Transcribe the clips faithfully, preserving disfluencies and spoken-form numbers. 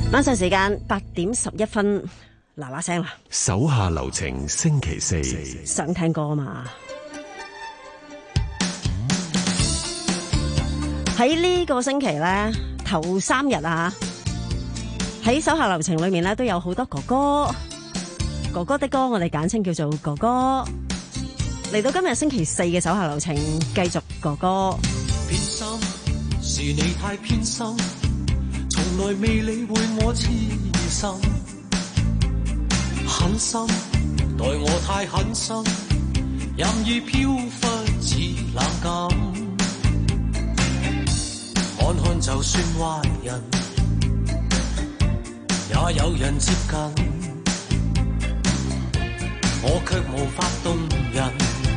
晚上時間八點十一分，嗱嗱聲啦！ 手下留情，星期四想聽歌啊嘛！喺呢個星期咧，頭三日啊，喺手下留情裏面咧都有好多哥哥，哥哥的歌，我哋簡稱叫做哥哥。嚟到今日星期四嘅手下留情，繼續哥哥。 偏心是你太偏心，從來未理會我痴心，狠心待我太狠心，任意飄忽似冷感，看看就算壞人，也有人接近，我卻無法動人，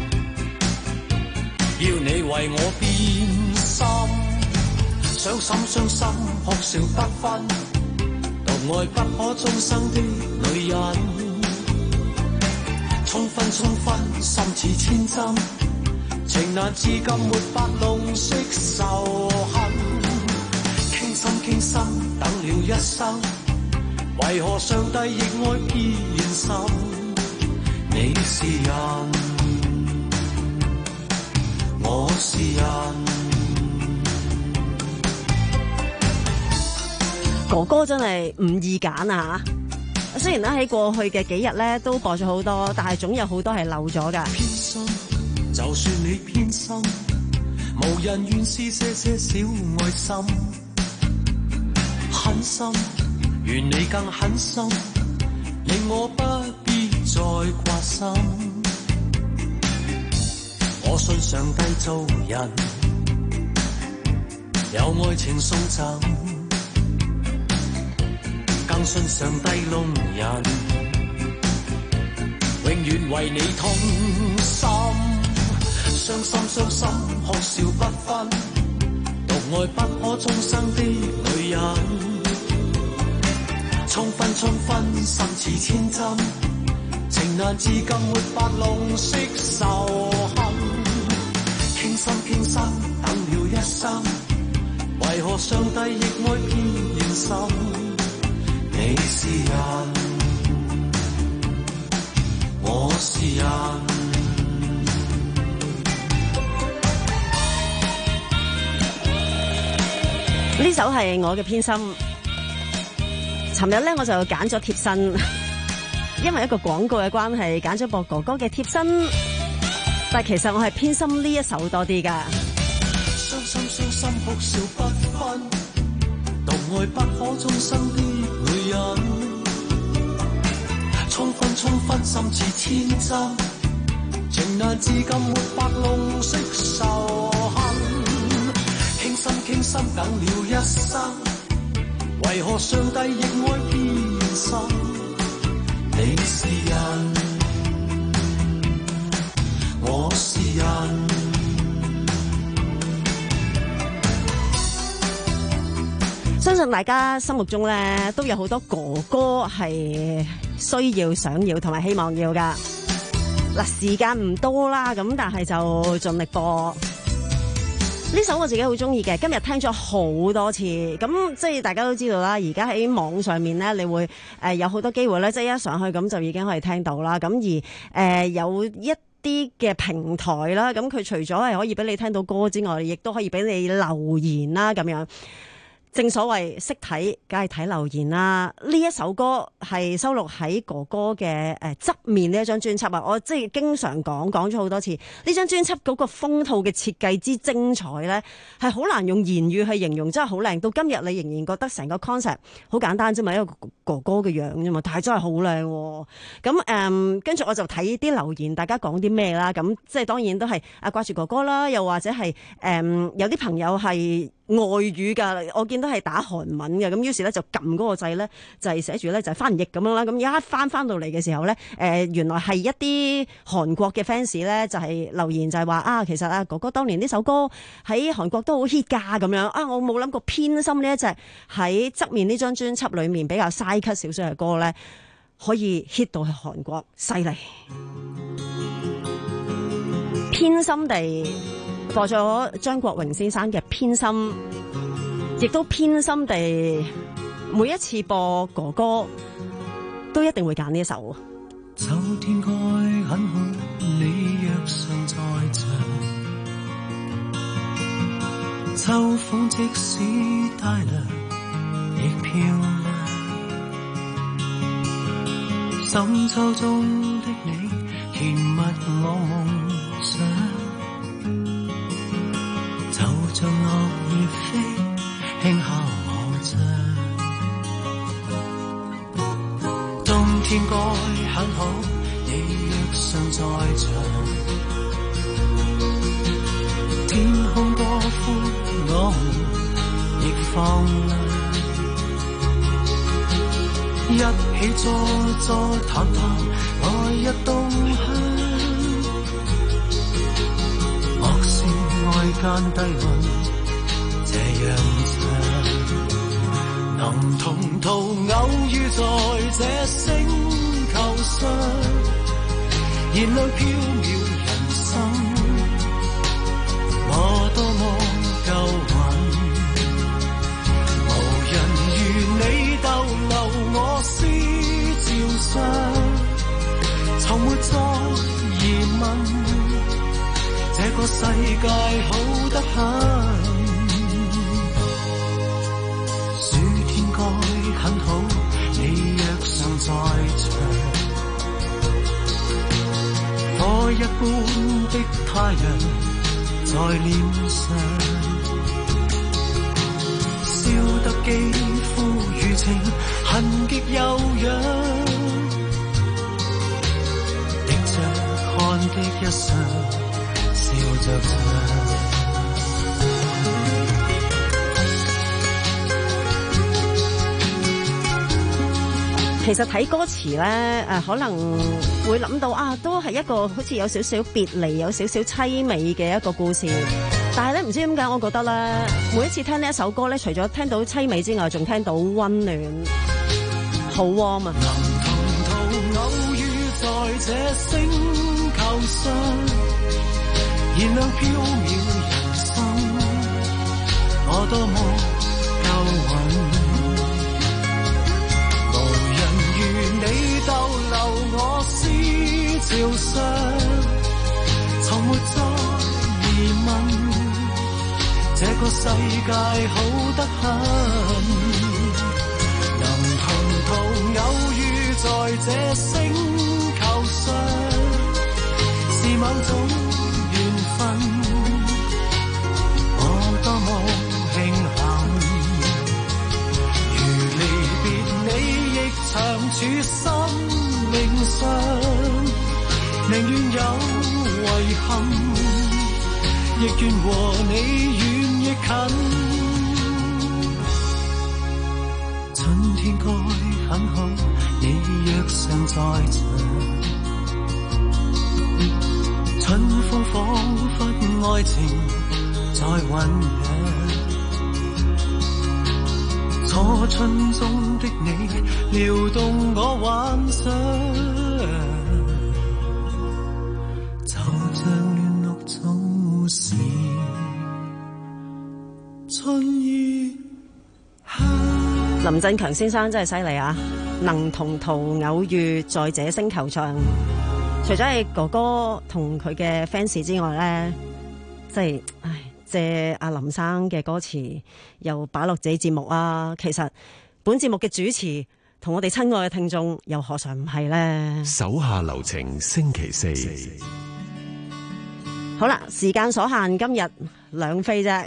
要你為我變心，傷心傷心哭笑不分，獨愛不可終生的女人，衝昏衝昏心似千針，情難至今沒法弄熄仇恨，傾心傾心等了一生，為何上帝亦愛偏心？你是人，我是人。 哥哥真係唔易揀啊！雖然咧喺過去嘅幾日咧都播咗好多，但係總有好多係漏咗噶。 偏心，就算你偏心，無人願施些些小愛心，狠心，願你更狠心，令我不必再掛心。我信上帝造人，有愛情送贈。更信上帝弄人，永遠為你痛心，傷心傷心哭笑不分，獨愛不可終生的女人，衝昏衝昏心似千針，情難至今沒法弄熄仇恨，傾心傾心等了一生，為何上帝亦愛偏心？你是人，我是人。 呢首係我嘅偏心。尋日咧我就揀咗貼身，因為一個廣告嘅關係，揀咗播哥哥嘅貼身。但其實我係偏心呢一首多啲㗎。 傷心傷心哭笑不分，獨愛不可終生的女人，衝昏衝昏心似千針，情難至今沒法弄熄仇恨，傾心傾心等了一生，為何上帝亦愛偏心？你是人，我是人。 相信大家心目中咧都有好多哥哥係需要、想要同埋希望要噶。嗱，時間唔多啦，咁但係就盡力播。呢首我自己好中意嘅，今日聽咗好多次。咁即係大家都知道啦，而家喺網上面咧，你會誒、呃、有好多機會咧，即係一上去咁就已經可以聽到啦。咁而誒、呃、有一啲嘅平台啦，咁佢除咗係可以俾你聽到歌之外，亦都可以俾你留言啦，咁樣。正所謂識睇，梗係睇留言啦。呢一首歌係收錄喺哥哥嘅誒側面呢一張專輯啊！我即係經常講講咗好多次，呢張專輯嗰個封套嘅設計之精彩咧，係好難用言語去形容，真係好靚。到今日你仍然覺得成個 concept 好簡單啫嘛，一個哥哥嘅樣啫嘛，但係真係好靚。咁誒，跟住我就睇啲留言，大家講啲咩啦？咁即係當然都係啊掛住哥哥啦，又或者係誒、嗯、有啲朋友係外語㗎，我見到係打韓文嘅，咁於是咧就撳嗰個掣咧，就係寫住咧就係翻譯咁樣啦。咁一翻翻到嚟嘅時候咧，誒、呃、原來係一啲韓國嘅 fans 咧，就係留言就係話啊，其實啊哥哥當年呢首歌喺韓國都好 hit 㗎咁樣啊，我冇諗過偏心呢一隻喺側面呢張專輯裡面比較 side cut 少少嘅歌咧，可以 hit 到去韓國，犀利！偏心地播咗張國榮先生嘅偏心，亦都偏心地每一次播哥哥都一定會揀呢一首。 秋天該很好，你若尚在場，秋風即使帶涼亦漂亮，深秋中的你甜蜜我夢想，就像落葉飛輕敲我窗，冬天該很好，你若尚在場，天空多寬我們亦放亮，一起坐坐談談來日動向，莫說愛間低溫這樣長，能同途偶遇在這星球上，燃亮飄渺人生，我多麼夠運，無人如你逗留我思潮上，從沒再疑問，這個世界好得很，暑天該很好，你若尚在場，火一般的太陽在臉上，燒得肌膚如情，痕極悠揚，滴着汗的一雙，笑着唱。 其實睇歌詞咧，誒可能會諗到啊，都係一個好似有少少別離、有少少凄美嘅一個故事。但係咧，唔知點解，我覺得咧，每一次聽呢一首歌咧，除咗聽到凄美之外，仲聽到溫暖，好 warm 啊！ 能同途偶遇在這星球上，燃亮飄渺人生，我多麼夠運。你逗留我思潮上，從沒再疑問，這個世界好得很，能同途偶遇在這星球上，是某種緣分，我多麼慶幸，如離別你亦長處生命上，寧願有遺憾，亦願和你遠亦近。春天該很好，你若尚在場，春風彷彿愛情在醖釀，初春中的你撩動我幻想，就像亂綠早時春意香。 林振強先生真係犀利啊！能同途偶遇在這星球上，除咗係哥哥同佢嘅 fans 之外咧，即係唉。借阿林生嘅歌詞又擺落自己節目啊！其實本節目嘅主持同我哋親愛嘅聽眾又何嘗唔係呢？ 手下留情，星期四。 好啦，時間所限，今日兩飛啫，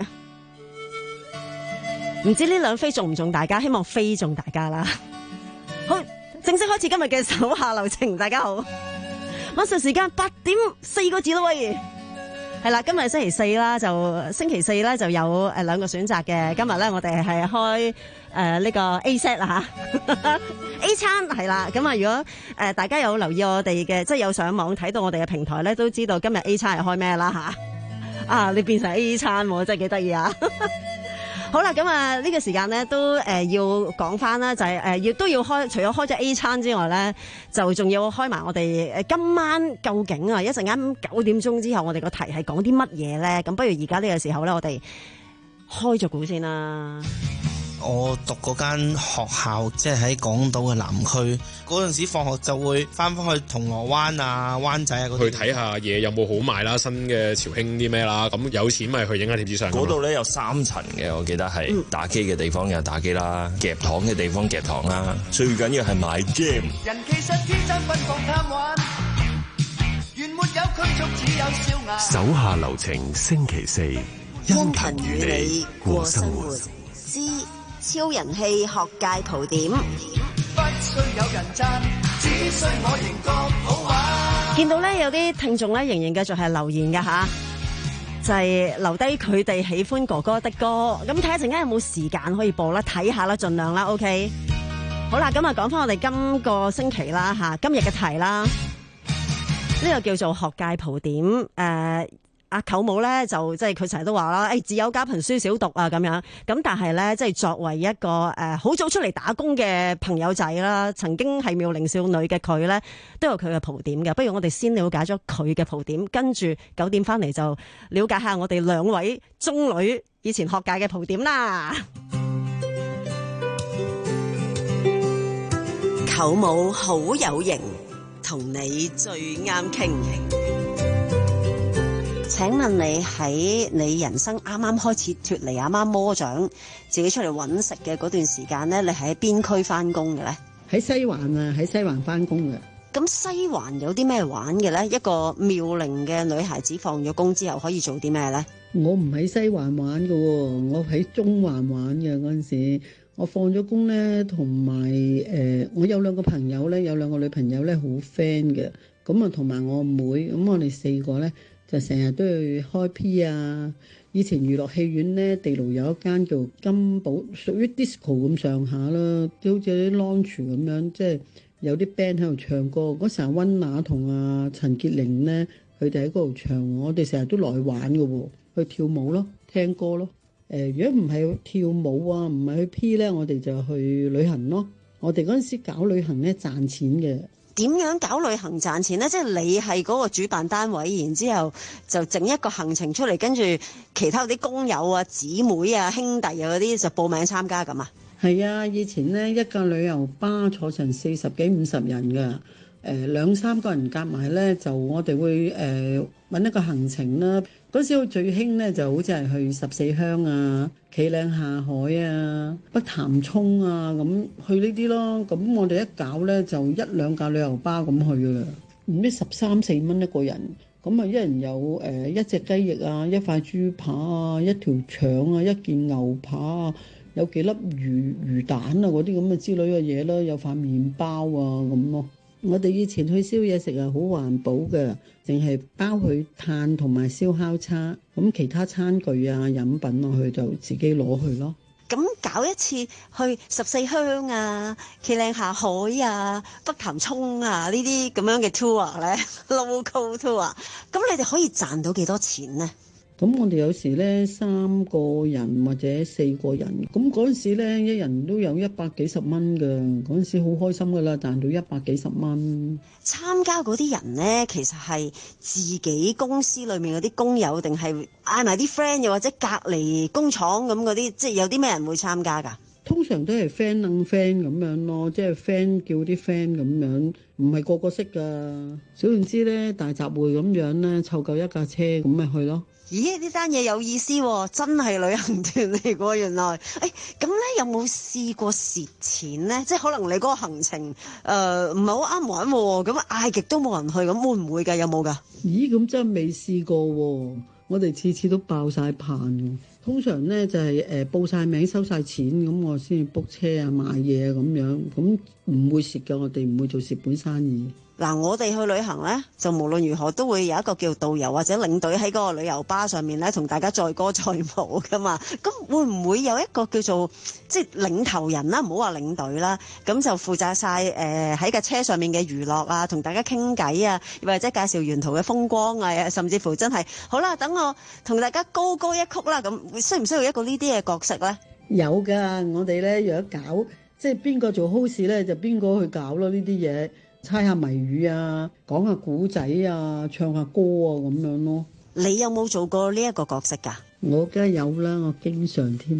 唔知呢兩飛中唔中大家？希望飛中大家啦！好，正式開始今日嘅手下留情，大家好，晚上時間八點四個字啦喂！係啦，今日星期四啦，就星期四咧就有誒兩個選擇嘅。今日咧我哋係開誒呢、呃這個 A set 啦吓 ，A 餐係啦。咁啊，如果誒、呃、大家有留意我哋嘅，即係有上網睇到我哋嘅平台咧，都知道今日 A 餐係開咩啦吓。啊，你變成 A 餐，真係幾得意啊！好啦，咁啊呢個時間咧都誒、呃、要講翻啦，就係誒要都要開，除咗開咗 A 餐之外咧，就仲要開埋我哋誒今晚究竟啊一陣間九點鐘之後，我哋個題係講啲乜嘢咧？咁不如而家呢個時候咧，我哋開咗估先啦。 我讀嗰間學校即係喺港島嘅南區，嗰陣時放學就會翻返去銅鑼灣啊、灣仔啊嗰度去睇下嘢有冇好賣啦，新嘅潮興啲咩啦，咁有錢咪去影下貼紙相。 嗰度咧有三層嘅，我記得係打機嘅地方有打機啦，夾糖嘅地方夾糖啦，最緊要係買 game。 人其實天真奔放貪玩，原沒有拘束，只有笑顏。 手下留情，星期四， 殷勤與你過生活之超人氣學界蒲點。 不需有人讚，只需我仍覺好玩。 見到咧有啲聽眾咧仍然繼續係留言㗎吓，就係、是、留低佢哋喜歡哥哥的歌。咁睇下陣間有冇時間可以播啦，睇下啦，盡量啦 ，OK。好啦，咁啊講翻我哋今個星期啦吓，今日嘅題啦，呢、這個叫做學界蒲點誒。呃阿舅母咧就即係佢成日都話啦，誒、哎、自有家貧書少讀啊咁樣，咁但係咧即係作為一個誒好、呃、早出嚟打工嘅朋友仔啦，曾經係妙齡少女嘅佢咧，都有佢嘅蒲點嘅。不如我哋先了解咗佢嘅蒲點，跟住九點翻嚟就了解下我哋兩位中女以前學界嘅蒲點啦。舅母好有型，同你最啱傾。請問你喺你人生啱啱開始脫離阿媽魔掌，自己出嚟揾食嘅嗰段時間咧，你係喺邊區翻工嘅咧？ 喺西環啊，喺西環翻工嘅。 咁西環有啲咩玩嘅咧？一個妙齡嘅女孩子放咗工之後可以做啲咩咧？ 我唔喺西環玩嘅，我喺中環玩嘅嗰陣時。我放咗工咧，同埋誒，我有兩個朋友咧，有兩個女朋友咧，好 friend 嘅。咁啊，同埋我妹，咁我哋四個咧。就成日都去開 P 啊！以前娛樂戲院咧，地牢有一間叫金寶，屬於 disco 咁上下啦，都好似啲 lounge 咁樣，即係有啲 band 喺度唱歌。嗰時候温拿同阿陳潔玲咧，佢哋喺嗰度唱，我哋成日都來玩嘅喎，去跳舞咯，聽歌咯。誒、呃，如果唔係跳舞啊，唔係去 P 咧，我哋就去旅行咯。我哋嗰陣時搞旅行咧，賺錢嘅。 點樣搞旅行賺錢呢？即係你係嗰個主辦單位，然之後就整一個行程出嚟，跟住其他啲工友啊、姊妹啊、兄弟啊嗰啲就報名參加咁啊？ 係啊，以前呢，一架旅遊巴坐成四十幾五十人㗎，誒、呃、兩三個人夾埋咧，就我哋會誒揾、呃、一個行程啦。嗰時我最興咧，就好似係去十四鄉啊、企嶺下海啊、北潭涌啊咁去呢啲咯。咁我哋一搞咧，就一兩架旅遊巴咁去㗎啦。唔知十三四蚊一個人，咁啊一人有誒、呃、一隻雞翼啊、一塊豬扒啊、一條腸啊、一件牛扒啊，有幾粒魚魚蛋啊嗰啲咁嘅之類嘅嘢啦，有塊麵包啊咁咯。我哋以前去燒嘢食啊，好環保嘅，淨係包佢炭同埋燒烤叉，咁其他餐具啊、飲品落去就自己攞去咯。 咁搞一次去十四鄉啊、企嶺下海啊、北潭涌啊呢啲咁樣嘅 tour 咧，local tour，咁你哋可以賺到幾多錢呢？ 咁我哋有時咧三個人或者四個人，咁嗰陣時咧一人都有一百幾十蚊㗎，嗰陣時好開心㗎啦，賺到一百幾十蚊。 參加嗰啲人咧，其實係自己公司裏面嗰啲工友，定係嗌埋啲 friend，又或者隔離工廠咁嗰啲，即係有啲咩人會參加㗎？ 通常都係 friend 撚 friend 咁樣咯，即係 friend 叫啲 friend 咁樣，唔係個個識㗎。小總之咧，大集會咁樣咧，湊夠一架車咁咪去咯。 咦，呢單嘢有意思喎，真係旅行團嚟喎，原來。誒，咁咧有冇試過蝕錢咧？即係可能你嗰個行程誒唔係好啱玩喎，咁嗌極都冇人去，咁會唔會㗎？有冇㗎？ 咦，咁真係未試過喎。我哋次次都爆晒棚。通常咧就係、是、誒、呃、報晒名收晒錢，咁我先至 book 車啊、買嘢啊咁樣，咁唔會蝕㗎。我哋唔會做蝕本生意。 嗱，我哋去旅行咧，就無論如何都會有一個叫導遊或者領隊喺嗰個旅遊巴上面咧，同大家載歌載舞噶嘛。咁會唔會有一個叫做即係領頭人啦，唔好話領隊啦，咁就負責晒誒喺架車上面嘅娛樂啊，同大家傾偈啊，或者介紹沿途嘅風光啊，甚至乎真係好啦，等我同大家高歌一曲啦。咁需唔需要一個呢啲嘅角色咧？ 有㗎，我哋咧如果搞即係邊個做 host 咧，就邊個去搞咯呢啲嘢。猜下謎語啊，講下古仔啊，唱下歌啊咁樣咯。 你有冇做過呢一個角色㗎？ 我梗係有啦，我經常添啊。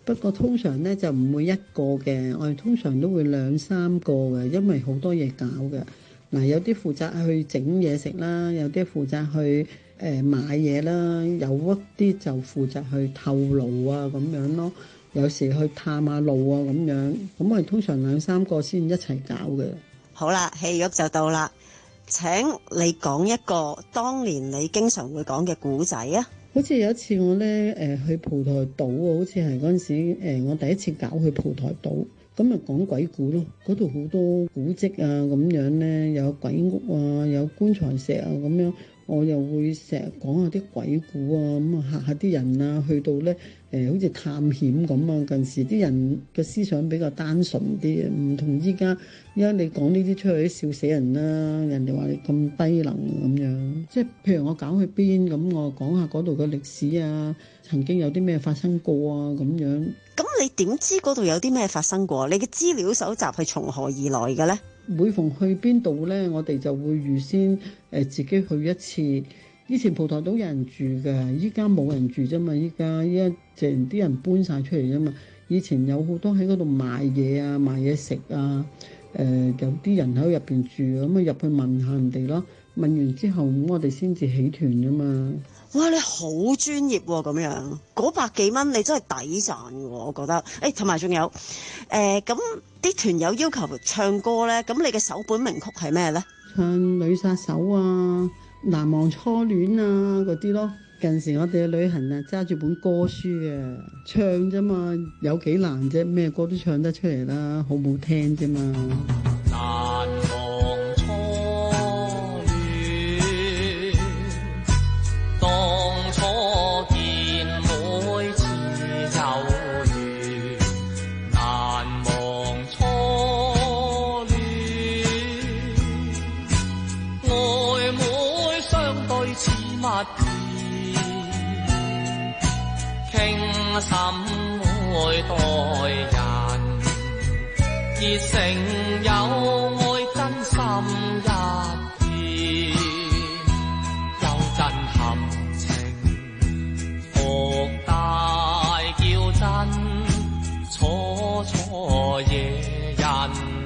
不過通常咧就唔會一個嘅，我哋通常都會兩三個嘅，因為好多嘢搞嘅。嗱，有啲負責去整嘢食啦，有啲負責去誒、呃、買嘢啦，有一啲就負責去透路啊咁樣咯。有時去探下路啊咁樣，咁我哋通常兩三個先一齊搞嘅。 好啦，戲肉就到啦，請你講一個當年你經常會講嘅古仔啊！ 好似有一次我咧誒、呃、去蒲台島啊，好似係嗰陣時、呃、我第一次搞去蒲台島，咁啊講鬼故咯，嗰度好多古蹟啊咁樣咧，有鬼屋啊，有棺材石啊咁樣，我又會成日講下啲鬼故啊，咁啊嚇下啲人啊，去到咧。誒、呃、好似探險咁啊！近時啲人嘅思想比較單純啲，唔同依家。依家你講呢啲出去笑死人啦！人哋話你咁低能咁樣，即係譬如我搞去邊咁，我講下嗰度嘅歷史啊，曾經有啲咩發生過啊咁樣。 咁你點知嗰度有啲咩發生過？你嘅資料搜集係從何而來嘅咧？ 每逢去邊度咧，我哋就會預先誒、呃、自己去一次。以前蒲台島有人住嘅，依家冇人住啫嘛。依家依家淨啲人搬晒出嚟啫嘛。以前有好多喺嗰度賣嘢啊，賣嘢食啊。誒、呃，有啲人喺入邊住，咁啊入去問下人哋咯。問完之後，咁我哋先至起團啫嘛。 哇！你好專業喎、啊，咁樣嗰百幾蚊你真係抵賺嘅喎，我覺得。誒，同埋仲有誒，咁啲團友要求唱歌咧，咁你嘅首本名曲係咩咧？ 唱女殺手啊！難忘初戀啊嗰啲咯，近時我哋去旅行啊，揸住本歌書啊，唱啫嘛，有幾難啫？咩歌都唱得出嚟啦，好唔好聽啫嘛。 難忘初戀，當初見每次有緣，難忘初戀，愛每相對似蜜饯，傾心會待人，熱誠有愛真心一片，有震撼情，福大叫真，楚楚夜人。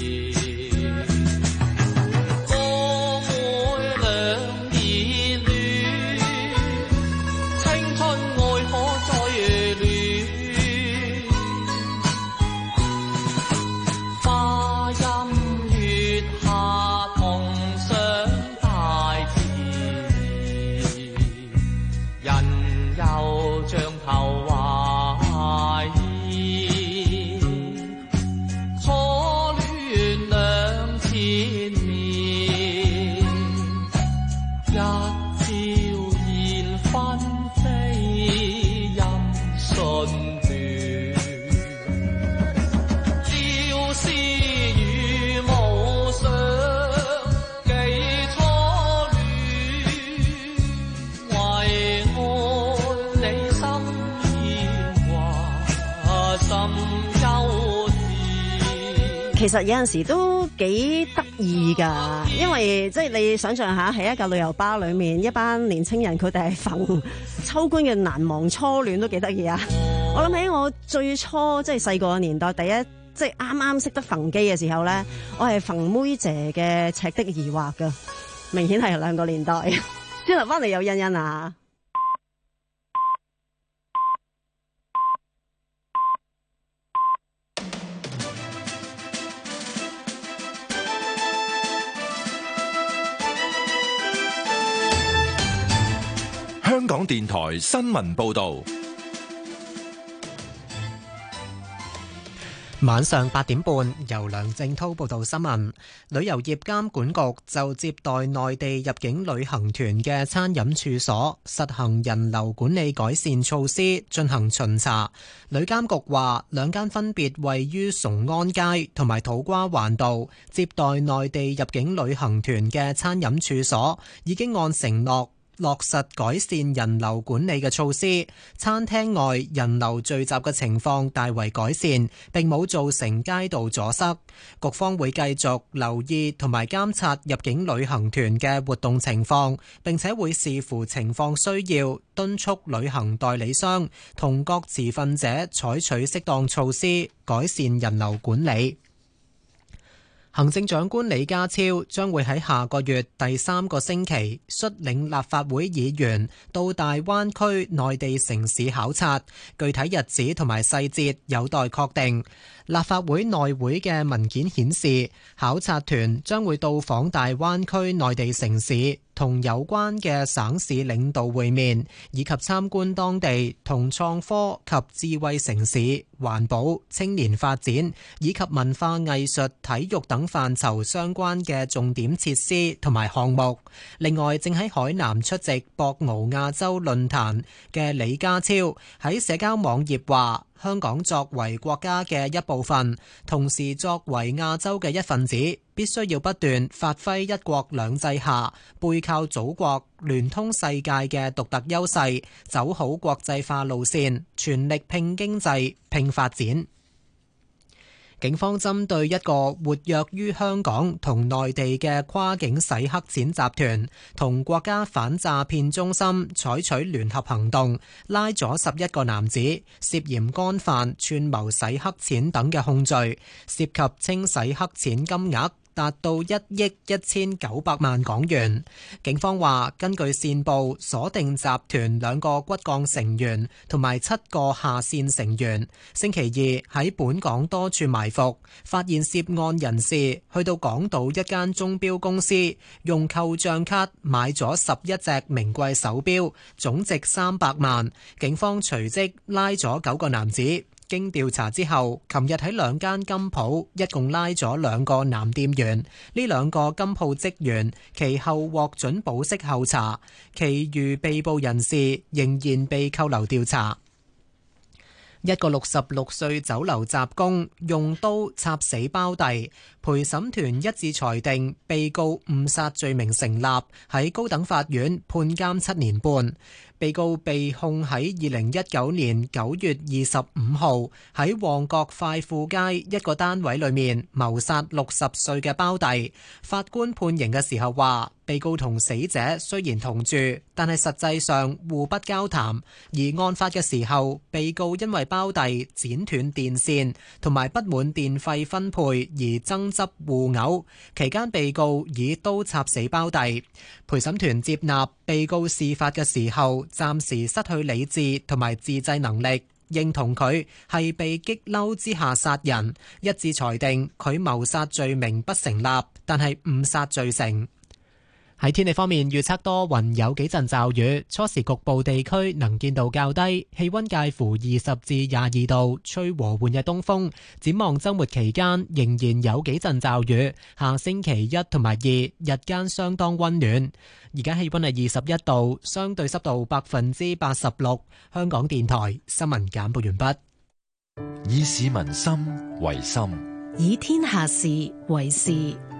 其實有陣時都幾得意㗎，因為即係你想象下喺一架旅遊巴裏面，一班年青人佢哋係逢秋官嘅難忘初戀都幾得意啊！我諗起我最初即係細個嘅年代，第一即係啱啱識得逢機嘅時候咧，我係逢妹姐嘅赤的疑惑㗎，明顯係兩個年代。之後翻嚟有欣欣啊！ 香港電台新聞報道， 晚上八點半，由梁正濤報道新聞。旅遊業監管局就接待內地入境旅行團嘅餐飲處所實行人流管理改善措施進行巡查。旅監局話，兩間分別位於崇安街同埋土瓜灣道接待內地入境旅行團嘅餐飲處所已經按承諾落實改善人流管理嘅措施，餐廳外人流聚集嘅情況大為改善，並冇造成街道阻塞。局方會繼續留意同埋監察入境旅行團嘅活動情況，並且會視乎情況需要，敦促旅行代理商同各持份者採取適當措施，改善人流管理。行政長官李家超將會喺下個月第三個星期率領立法會議員到大灣區內地城市考察，具體日子同埋細節有待確定。立法會內會嘅文件顯示，考察團將會到訪大灣區內地城市，同有關嘅省市領導會面，以及參觀當地同創科及智慧城市、環保、青年發展以及文化藝術、體育等範疇相關嘅重點設施同埋項目。另外，正喺海南出席博鰲亞洲論壇嘅李家超喺社交網頁話，香港作為國家嘅一部分，同時作為亞洲嘅一份子，必須要不斷發揮一國兩制下背靠祖國、聯通世界嘅獨特優勢，走好國際化路線，全力拼經濟、拼發展。警方針對一個活躍於香港同內地嘅跨境洗黑錢集團，同國家反詐騙中心採取聯合行動，拉咗十一個男子，涉嫌干犯串謀洗黑錢等嘅控罪，涉及清洗黑錢金額達到一億一千九百萬港元。警方話，根據線報鎖定集團兩個骨幹成員同埋七個下線成員，星期二喺本港多處埋伏，發現涉案人士去到港島一間鐘錶公司，用扣賬卡買咗十一隻名貴手錶，總值三百萬。警方隨即拉咗九個男子。經調查之後，琴日喺兩間金鋪一共拉咗兩個男店員，呢兩個金鋪職員其後獲准保釋候查，其餘被捕人士仍然被扣留調查。一個六十六歲酒樓雜工用刀插死包弟，陪審團一致裁定被告誤殺罪名成立，喺高等法院判監七年半。被告被控喺二零一九年九月二十五號喺旺角快富街一個單位裏面謀殺六十歲嘅包弟。法官判刑嘅時候話，被告同死者雖然同住，但係實際上互不交談。而案發嘅時候，被告因為包弟剪斷電線同埋不滿電費分配而爭執互毆，期間被告以刀插死包弟。陪審團接納被告事發嘅時候暫時失去理智同埋自制能力，認同佢係被激嬲之下殺人，一致裁定佢謀殺罪名不成立，但係誤殺罪成。喺天氣方面，預測多雲，有幾陣驟雨，初時局部地區能見度較低，氣溫介乎二十至廿二度，吹和緩嘅東風。展望周末期間仍然有幾陣驟雨，下星期一同埋二日間相當溫暖。而家氣溫係二十一度，相對濕度百分之八十六。香港電台新聞簡報完畢。 以市民心為心， 以天下事為事。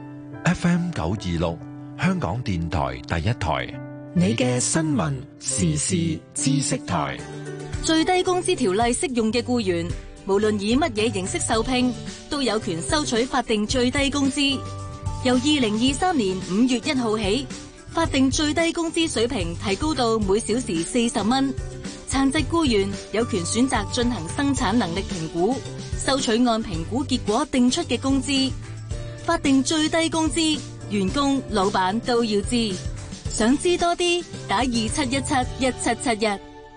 F M 九二六。香港電台第一台， 你嘅新聞時事知識台。 最低工資條例適用嘅僱員，無論以乜嘢形式受聘，都有權收取法定最低工資。由二零二三年五月一號起，法定最低工資水平提高到每小時四十蚊。殘疾僱員有權選擇進行生產能力評估，收取按評估結果定出嘅工資。法定最低工資，員工、老闆都要知。想知多啲，打二七一七一七七一。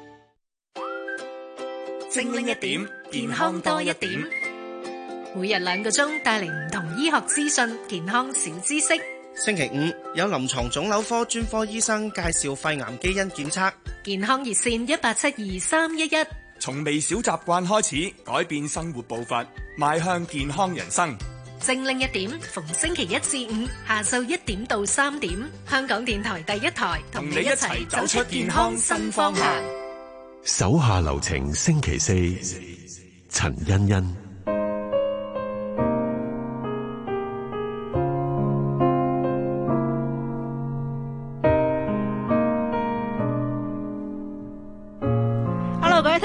精靈一點，健康多一點。 每日兩個鐘帶嚟唔同醫學資訊、健康小知識。 星期五有臨床腫瘤科專科醫生介紹肺癌基因檢測。 健康熱線一八七二三一一。 從微小習慣開始，改變生活步伐，邁向健康人生。 精靈一點，逢星期一至五下晝一點到三點，香港電台第一台同你一齊走出健康新方向。 手下留情，星期四，陳欣欣。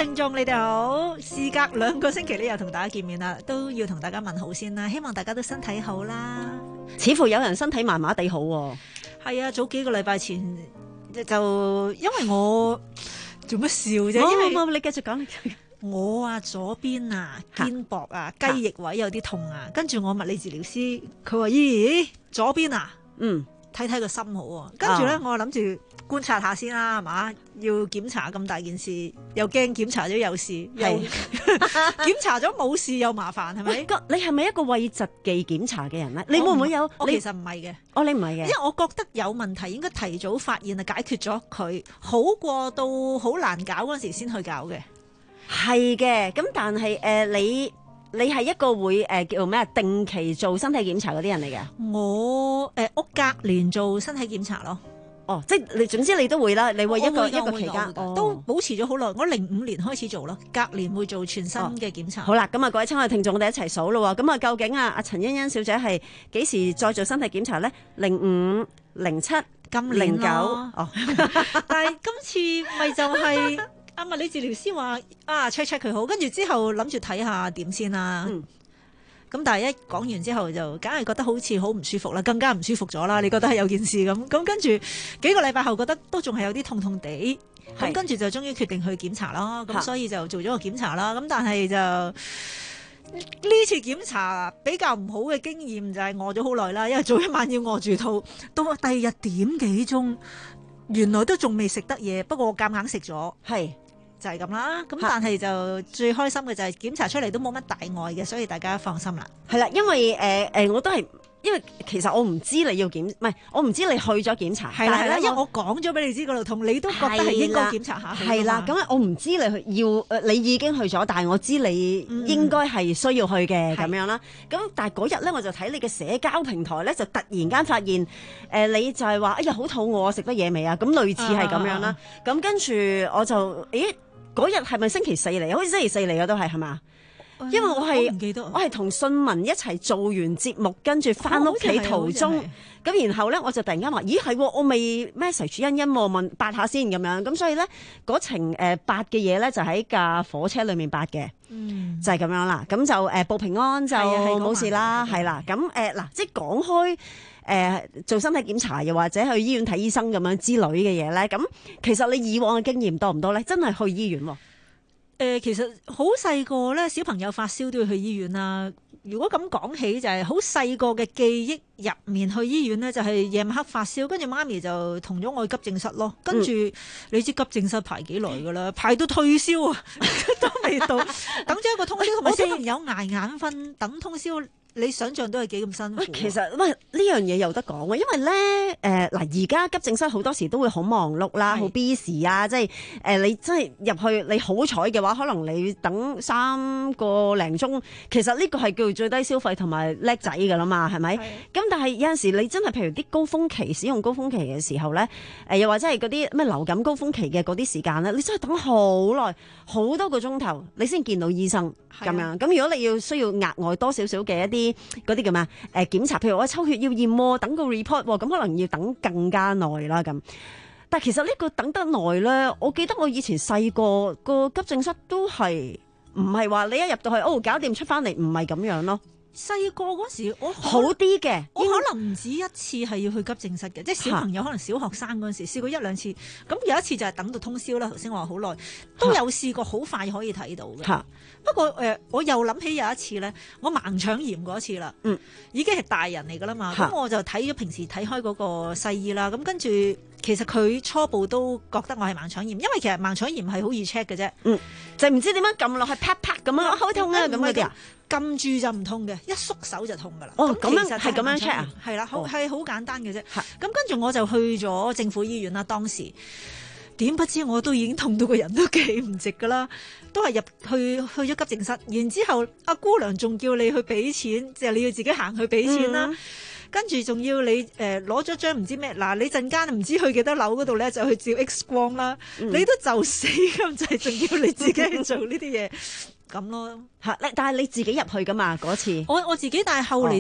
聽眾，你哋好！事隔兩個星期呢，又同大家見面啦，都要同大家問好先啦。希望大家都身體好啦。 似乎有人身體麻麻地好喎。 係啊，早幾個禮拜前就因為我做乜笑啫？ 冇因為冇，你繼續講。 我啊左邊啊肩膊啊雞翼位有啲痛啊，跟住我物理治療師佢話咦左邊啊， 嗯， 睇睇個心好喎。跟住咧我諗住觀察下先啦，係嘛？要檢查咁大件事，又驚檢查咗有事，又檢查咗冇事又麻煩，係咪？ 你係咪一個諱疾忌檢查嘅人咧？你會唔會有？ 我其實唔係嘅。 哦，你唔係嘅， 因為我覺得有問題應該提早發現啊，解決咗佢，好過到好難搞嗰陣時先去搞嘅。 係嘅，咁但係誒、呃、你你係一個會誒、呃、叫咩啊？定期做身體檢查嗰啲人嚟嘅。 我誒、呃、我隔年做身體檢查咯。 哦，即係你總之你都會啦，你會一個一個期間、 哦、都保持咗好耐。我零五年開始做咯，隔年會做全身嘅檢查。 哦、好啦，咁啊各位親愛聽眾，我哋一齊數咯喎。咁啊究竟啊阿陳欣欣小姐係幾時再做身體檢查咧？零五、零七、 今年零九。 哦，但係今次咪就係、是。啊！物理治療師話啊 check check 佢好，跟住之後諗住睇下點先啦。咁、嗯、但係一講完之後就梗係覺得好似好唔舒服啦，更加唔舒服咗啦。你覺得係有件事咁咁，跟住幾個禮拜後覺得都仲係有啲痛痛地，咁跟住就終於決定去檢查咯。咁所以就做咗個檢查啦。咁但係就呢次檢查比較唔好嘅經驗就係餓咗好耐啦，因為早一晚要餓住肚，到第二日點幾鐘。原來都仲未食得嘢，不過我夾硬食咗，係就係咁啦。咁但係就最開心嘅就係檢查出嚟都冇乜大礙嘅，所以大家放心啦。 係啦，因為誒誒、呃呃，我都係因為其實我唔知你要檢，唔係我唔知你去咗檢查。 係啦係啦，因為我講咗俾你知嗰度痛，你都覺得係應該檢查下。 係啦，咁我唔知你去要誒，你已經去咗，但係我知你應該係需要去嘅咁、嗯、樣啦。咁但係嗰日咧，我就睇你嘅社交平台咧，就突然間發現誒、呃，你就係話哎呀好肚餓，食得嘢未啊？咁類似係咁樣啦。咁、啊、跟住我就咦嗰日係咪星期四嚟？好似星期四嚟嘅都係係嘛？因為我係唔記得， 我係同信文一齊做完節目，跟住翻屋企途中，咁、哦、然後咧我就突然間話：咦係，我未 message 欣欣問八下先咁樣，咁所以咧嗰程誒八嘅嘢咧就喺架火車裏面八嘅、嗯，就係、是、咁樣啦。咁就誒報、呃、平安就冇事啦，係啦。咁誒嗱，即係講開誒、呃、做身體檢查，又或者去醫院睇醫生咁樣之類嘅嘢咧，咁其實你以往嘅經驗多唔多咧？真係去醫院喎。 誒、呃，其實好細個咧，小朋友發燒都要去醫院啦。如果咁講起，就係好細個嘅記憶入面去醫院咧，就係、是、夜晚黑發燒，跟住媽咪就同咗我去急症室咯。跟住、嗯、你知急症室排幾耐噶啦，排到退燒啊，都未到，等咗一個通宵，同埋小朋友捱眼瞓，等通宵。你想象都係幾咁辛苦。 其實喂呢樣嘢有得講嘅，因為咧誒嗱而家急症室好多時都會好忙碌啦，好 busy 啊，即係誒、呃、你真係入去你好彩嘅話，可能你等三個零鐘，其實呢個係叫做最低消費同埋叻仔㗎啦嘛，係咪？咁但係有陣時你真係譬如啲高峰期使用高峰期嘅時候咧，誒、呃、又或者係嗰啲咩流感高峰期嘅嗰啲時間咧，你真係等好耐好多個鐘頭，你先見到醫生咁樣。咁如果你要需要額外多少少嘅一啲嗰啲叫咩誒檢查，譬如我抽血要驗，等個 report， 咁可能要等更加耐啦咁。但係其實呢個等得耐咧，我記得我以前細個個急症室都係唔係話你一入到去哦搞掂出翻嚟，唔係咁樣咯。 細個嗰時我好啲嘅， 我可能唔止一次係要去急症室嘅，即係小朋友可能小學生嗰陣時試過一兩次，咁有一次就係等到通宵啦。頭先我話好耐，都有試過好快可以睇到嘅。不過誒、呃，我又諗起有一次咧，我盲腸炎嗰次啦，嗯，已經係大人嚟噶啦嘛，咁我就睇咗平時睇開嗰個西醫啦，咁跟住其實佢初步都覺得我係盲腸炎，因為其實盲腸炎係好易 check 嘅啫，嗯，就唔知點樣撳落去啪啪咁樣好痛啊咁嗰啲啊，撳住就唔痛嘅，一縮手就痛噶啦。哦，咁樣係咁樣 check 啊？係啦，好係好簡單嘅啫。咁跟住我就去咗政府醫院啦，當時。點不知我都已經痛到個人都企唔直噶啦，都係入去去咗急症室，然之後阿姑娘仲叫你去俾錢，即係你要自己行去俾錢啦，嗯、跟住仲要你誒攞咗張唔知咩，嗱你陣間唔知去幾多樓嗰度咧就去照 X 光啦，嗯、你都就死咁滯，仲要你自己去做呢啲嘢咁咯嚇，但係你自己入去噶嘛嗰次？我我自己，但係後嚟。哦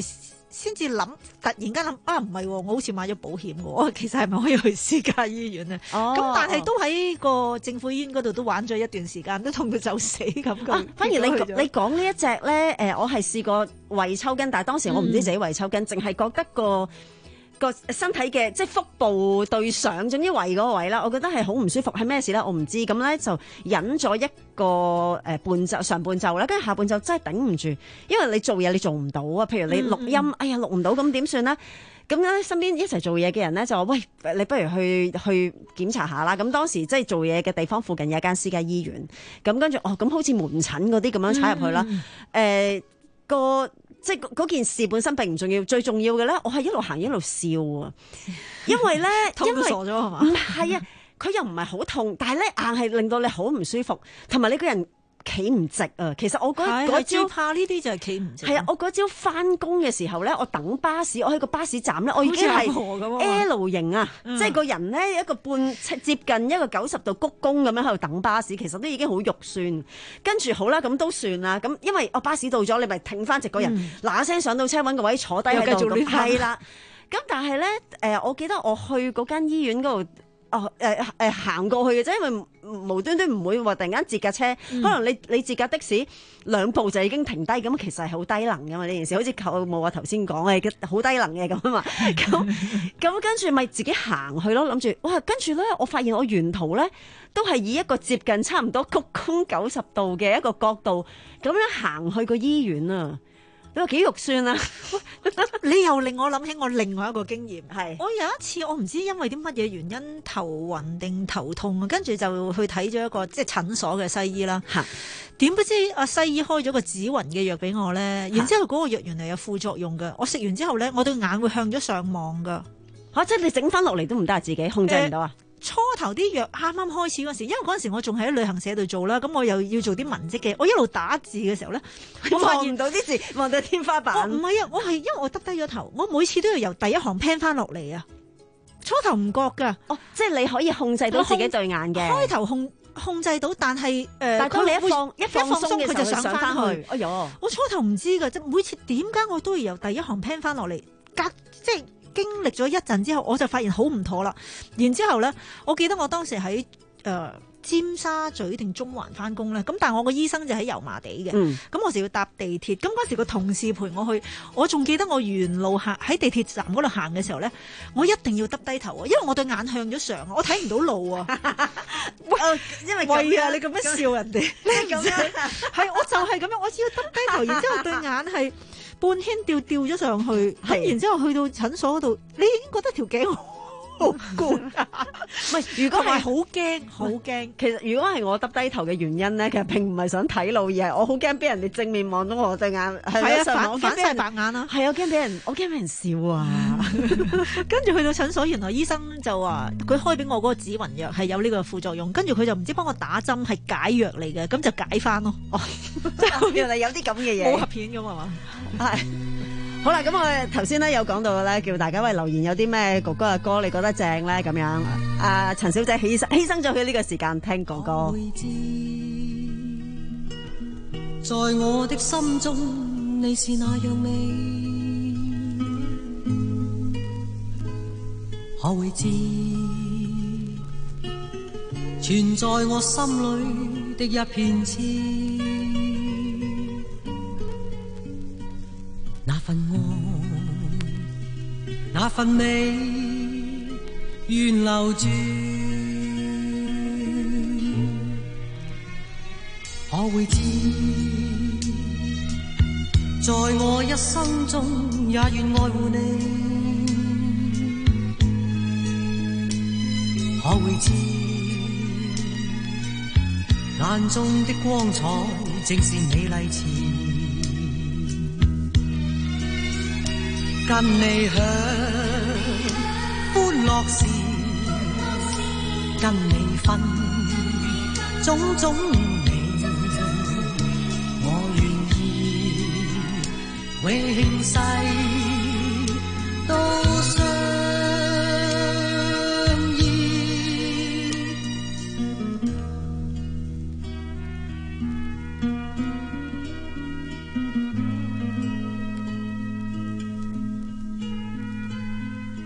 先至諗，突然間諗啊，唔係喎，我好似買咗保險喎，我其實係咪可以去私家醫院咧？ 哦， 咁但係都喺個政府醫院嗰度都玩咗一段時間，都痛到就死咁。 啊，反而你你講呢一隻咧，誒，我係試過胃抽筋，但係當時我唔知自己胃抽筋，淨係、嗯、覺得個個身體嘅即係腹部對上，總之胃嗰個位啦，我覺得係好唔舒服，係咩事咧？我唔知，咁咧就忍咗一個誒半晝上半晝啦，跟住下半晝真係頂唔住，因為你做嘢你做唔到啊，譬如你錄音，嗯、哎呀錄唔到，咁點算咧？咁咧身邊一齊做嘢嘅人咧就話：喂，你不如去去檢查下啦。咁當時即係做嘢嘅地方附近有一間私家醫院，咁跟住哦，咁好似門診嗰啲咁樣踩入去啦。誒、嗯呃、個。即係嗰件事本身並唔重要，最重要嘅咧，我係一路行一路笑啊，因為咧， 痛到傻咗係嘛？ 唔係啊，佢又唔係好痛，但係咧硬係令到你好唔舒服，同埋你個人企唔直啊！其實我嗰嗰朝怕呢啲就係企唔直。 係啊，我嗰朝翻工嘅時候咧，我等巴士，我喺個巴士站咧，我已經係 L 型啊，嗯、即係個人咧一個半接近一個九十度鞠躬咁樣喺度等巴士，其實都已經好肉酸。跟住好啦，咁都算啦。咁因為我巴士到咗，你咪挺翻直個人，嗱嗱聲上到車揾個位坐低喺度。係啦。咁但係咧，誒，我記得我去嗰間醫院嗰度。哦，誒、呃、誒、呃、行過去嘅啫，因為無端端唔會話突然間截架車，嗯、可能你你截架的士兩步就已經停低，咁其實係好低能噶嘛呢件事，好似舅母話頭先講嘅，好低能嘅咁啊嘛，咁咁跟住咪自己行去咯，諗住哇，跟住咧我發現我沿途咧都係以一個接近差唔多鞠躬九十度嘅一個角度咁樣行去個醫院啊！你話幾肉酸啊？ 你又令我諗起我另外一個經驗， 係我有一次我唔知因為啲乜嘢原因頭暈定頭痛啊，跟住就去睇咗一個即係診所嘅西醫啦。嚇點不知阿西醫開咗個止暈嘅藥俾我咧，然之後嗰個藥原來有副作用嘅，我食完之後咧，我對眼會向咗上望噶。 嚇、啊！即係你整翻落嚟都唔得啊，自己控制唔到啊。 呃初頭啲藥啱啱開始嗰時，因為嗰陣時我仲喺旅行社度做啦，咁我又要做啲文職嘅，我一路打字嘅時候咧，我發現到啲字望到天花板。 唔係啊，我係因為我耷低咗頭，我每次都要由第一行 pan 翻落嚟啊。初頭唔覺㗎， 哦，即係你可以控制到自己對眼嘅。 開頭控控制到，但係誒，呃、 但係當你一放一放鬆佢就上翻去。 哎唷！ 我初頭唔知㗎，即每次點解我都要由第一行 pan 翻落嚟，隔即係。經歷咗一陣之後，我就發現好唔妥啦。然之後咧，我記得我當時喺誒、呃、尖沙咀定中環翻工咧，咁但係我個醫生就喺油麻地嘅，咁、嗯、我就要搭地鐵。咁嗰時個同事陪我去，我仲記得我沿路行喺地鐵站嗰度行嘅時候咧，我一定要耷低頭啊，因為我對眼向咗上，我睇唔到路啊。喂，因為喂啊，你咁樣笑人哋，你咁樣係我就係咁樣，我只要耷低頭，然之後對眼係。半圈吊吊咗上去，咁然之後去到診所嗰度，你已經覺得條頸好攰。唔係，如果係好驚，好驚。 其實如果係我耷低頭嘅原因咧，其實並唔係想睇路，而係我好驚俾人哋正面望到我隻眼。係啊，反反晒白眼啊！係啊，驚俾人，我驚俾人笑啊！跟住去到診所，原來醫生就話佢開俾我嗰個止暈藥係有呢個副作用，跟住佢就唔知幫我打針係解藥嚟嘅，咁就解翻咯。哦，即係原來有啲咁嘅嘢， 武俠片咁係嘛？ 係。好啦，咁我哋頭先咧有講到咧，叫大家喂留言有啲咩哥哥嘅歌你覺得正咧咁樣。阿陳小姐犧牲犧牲咗佢呢個時間聽哥歌。 在我的心中，你是那樣美，可會知存在我心裏的一片痴。那份愛，那份美，願留住。可會知，在我一生中，也願愛護你。可會知，眼中的光彩，正是美麗詞。跟你享歡樂時，跟你分種種美，我願意永世都相依。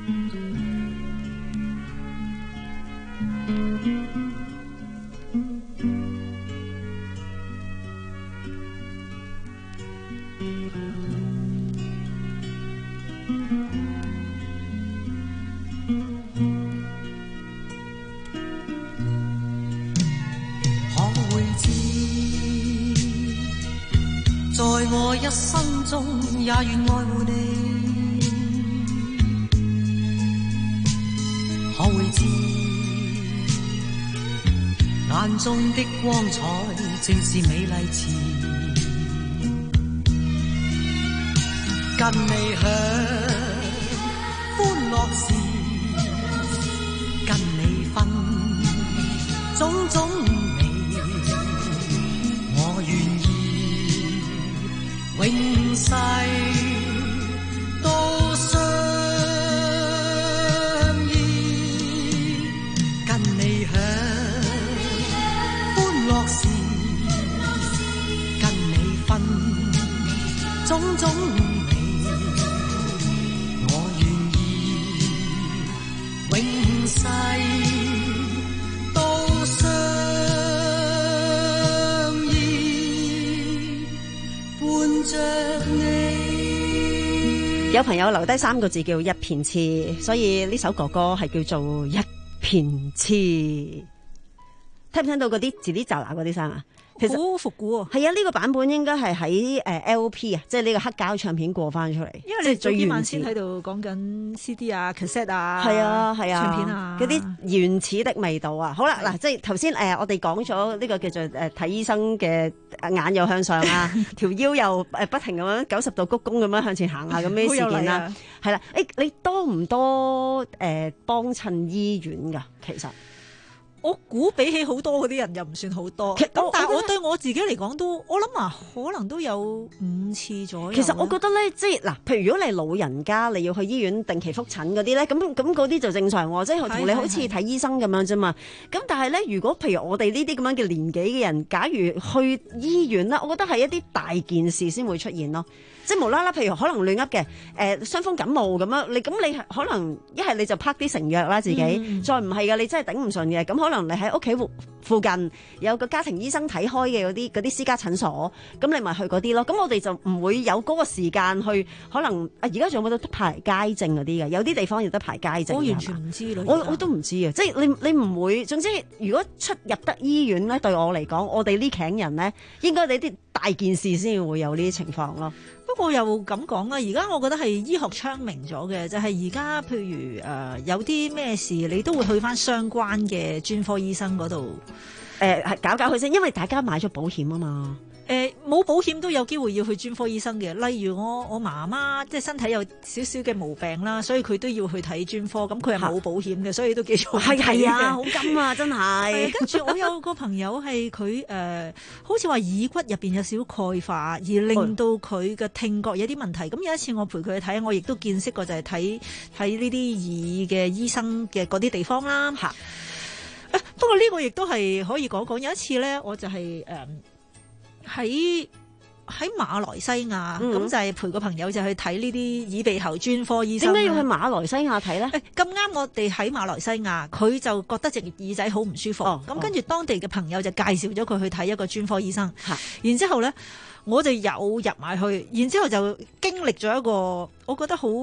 在我一生中也願愛護你，可會知眼中的光彩正是美麗詞，跟你享歡樂時，跟你分種種美，我願意永世都相依，跟你享歡樂時，跟你分種種美，我願意永世都相依，伴着你。 有朋友留低三個字叫一片痴，所以呢首歌歌係叫做一片痴。聽唔聽到嗰啲吱哩喳嗱嗰啲聲啊？其實好復古啊！ 係啊，呢、這個版本應該係喺誒 L P 啊，即係呢個黑膠唱片過翻出嚟。 因為你早幾晚先喺度講緊 C D 啊、cassette 啊， 係啊係啊， 唱片啊， 嗰啲原始的味道啊。好啦，嗱，即係頭先誒，我哋講咗呢個叫做誒睇醫生嘅眼又向上啊，條腰又誒不停咁樣九十度鞠躬咁樣向前行啊，咁咩事件啦？係啦，誒你多唔多誒幫襯醫院㗎？其實？ 我估比起好多嗰啲人又唔算好多，咁但係我對我自己嚟講都，我諗啊，可能都有五次左右。 其實我覺得咧，即係嗱，譬如如果你係老人家，你要去醫院定期覆診嗰啲咧，咁咁嗰啲就正常喎，即係同你好似睇醫生咁樣啫嘛。咁但係咧，如果譬如我哋呢啲咁樣嘅年紀嘅人，假如去醫院咧，我覺得係一啲大件事先會出現咯。即係無啦啦，譬如可能亂噏嘅，誒、呃、傷風感冒咁樣，你咁你可能一係你就拍啲成藥啦自己，嗯、再唔係嘅你真係頂唔順嘅，咁可能你喺屋企附近有個家庭醫生睇開嘅嗰啲嗰啲私家診所，咁你咪去嗰啲咯。咁我哋就唔會有嗰個時間去，可能啊而家仲有冇得排街症嗰啲嘅？有啲地方有得排街症。 我完全唔知咯， 我我都唔知啊！即係你你唔會，總之如果出入得醫院咧，對我嚟講，我哋呢倆人咧，應該你啲大件事先會有呢啲情況咯。 不過又咁講啦，而家我覺得係醫學昌明咗嘅，就係而家譬如誒、呃、有啲咩事，你都會去翻相關嘅專科醫生嗰度誒係搞搞佢先，因為大家買咗保險啊嘛。 誒冇、呃、保險都有機會要去專科醫生嘅，例如我我媽媽即係身體有少少嘅毛病啦，所以佢都要去睇專科，咁佢係冇保險嘅，所以都幾重係係啊，好金啊，真係。 跟住我有個朋友係佢誒，好似話耳骨入邊有少少鈣化，而令到佢嘅聽覺有啲問題。咁有一次我陪佢去睇，我亦都見識過就係睇睇呢啲耳嘅醫生嘅嗰啲地方啦。嚇、呃！不過呢個亦都係可以講講。有一次咧，我就係、是、誒。呃喺喺馬來西亞，咁、嗯、就係陪個朋友就去睇呢啲耳鼻喉專科醫生。 點解要去馬來西亞睇咧？ 咁啱我哋喺馬來西亞，佢就覺得隻耳仔好唔舒服。咁、哦、跟住當地嘅朋友就介紹咗佢去睇一個專科醫生。哦、然之後咧，我就有入埋去，然之後就經歷咗一個，我覺得好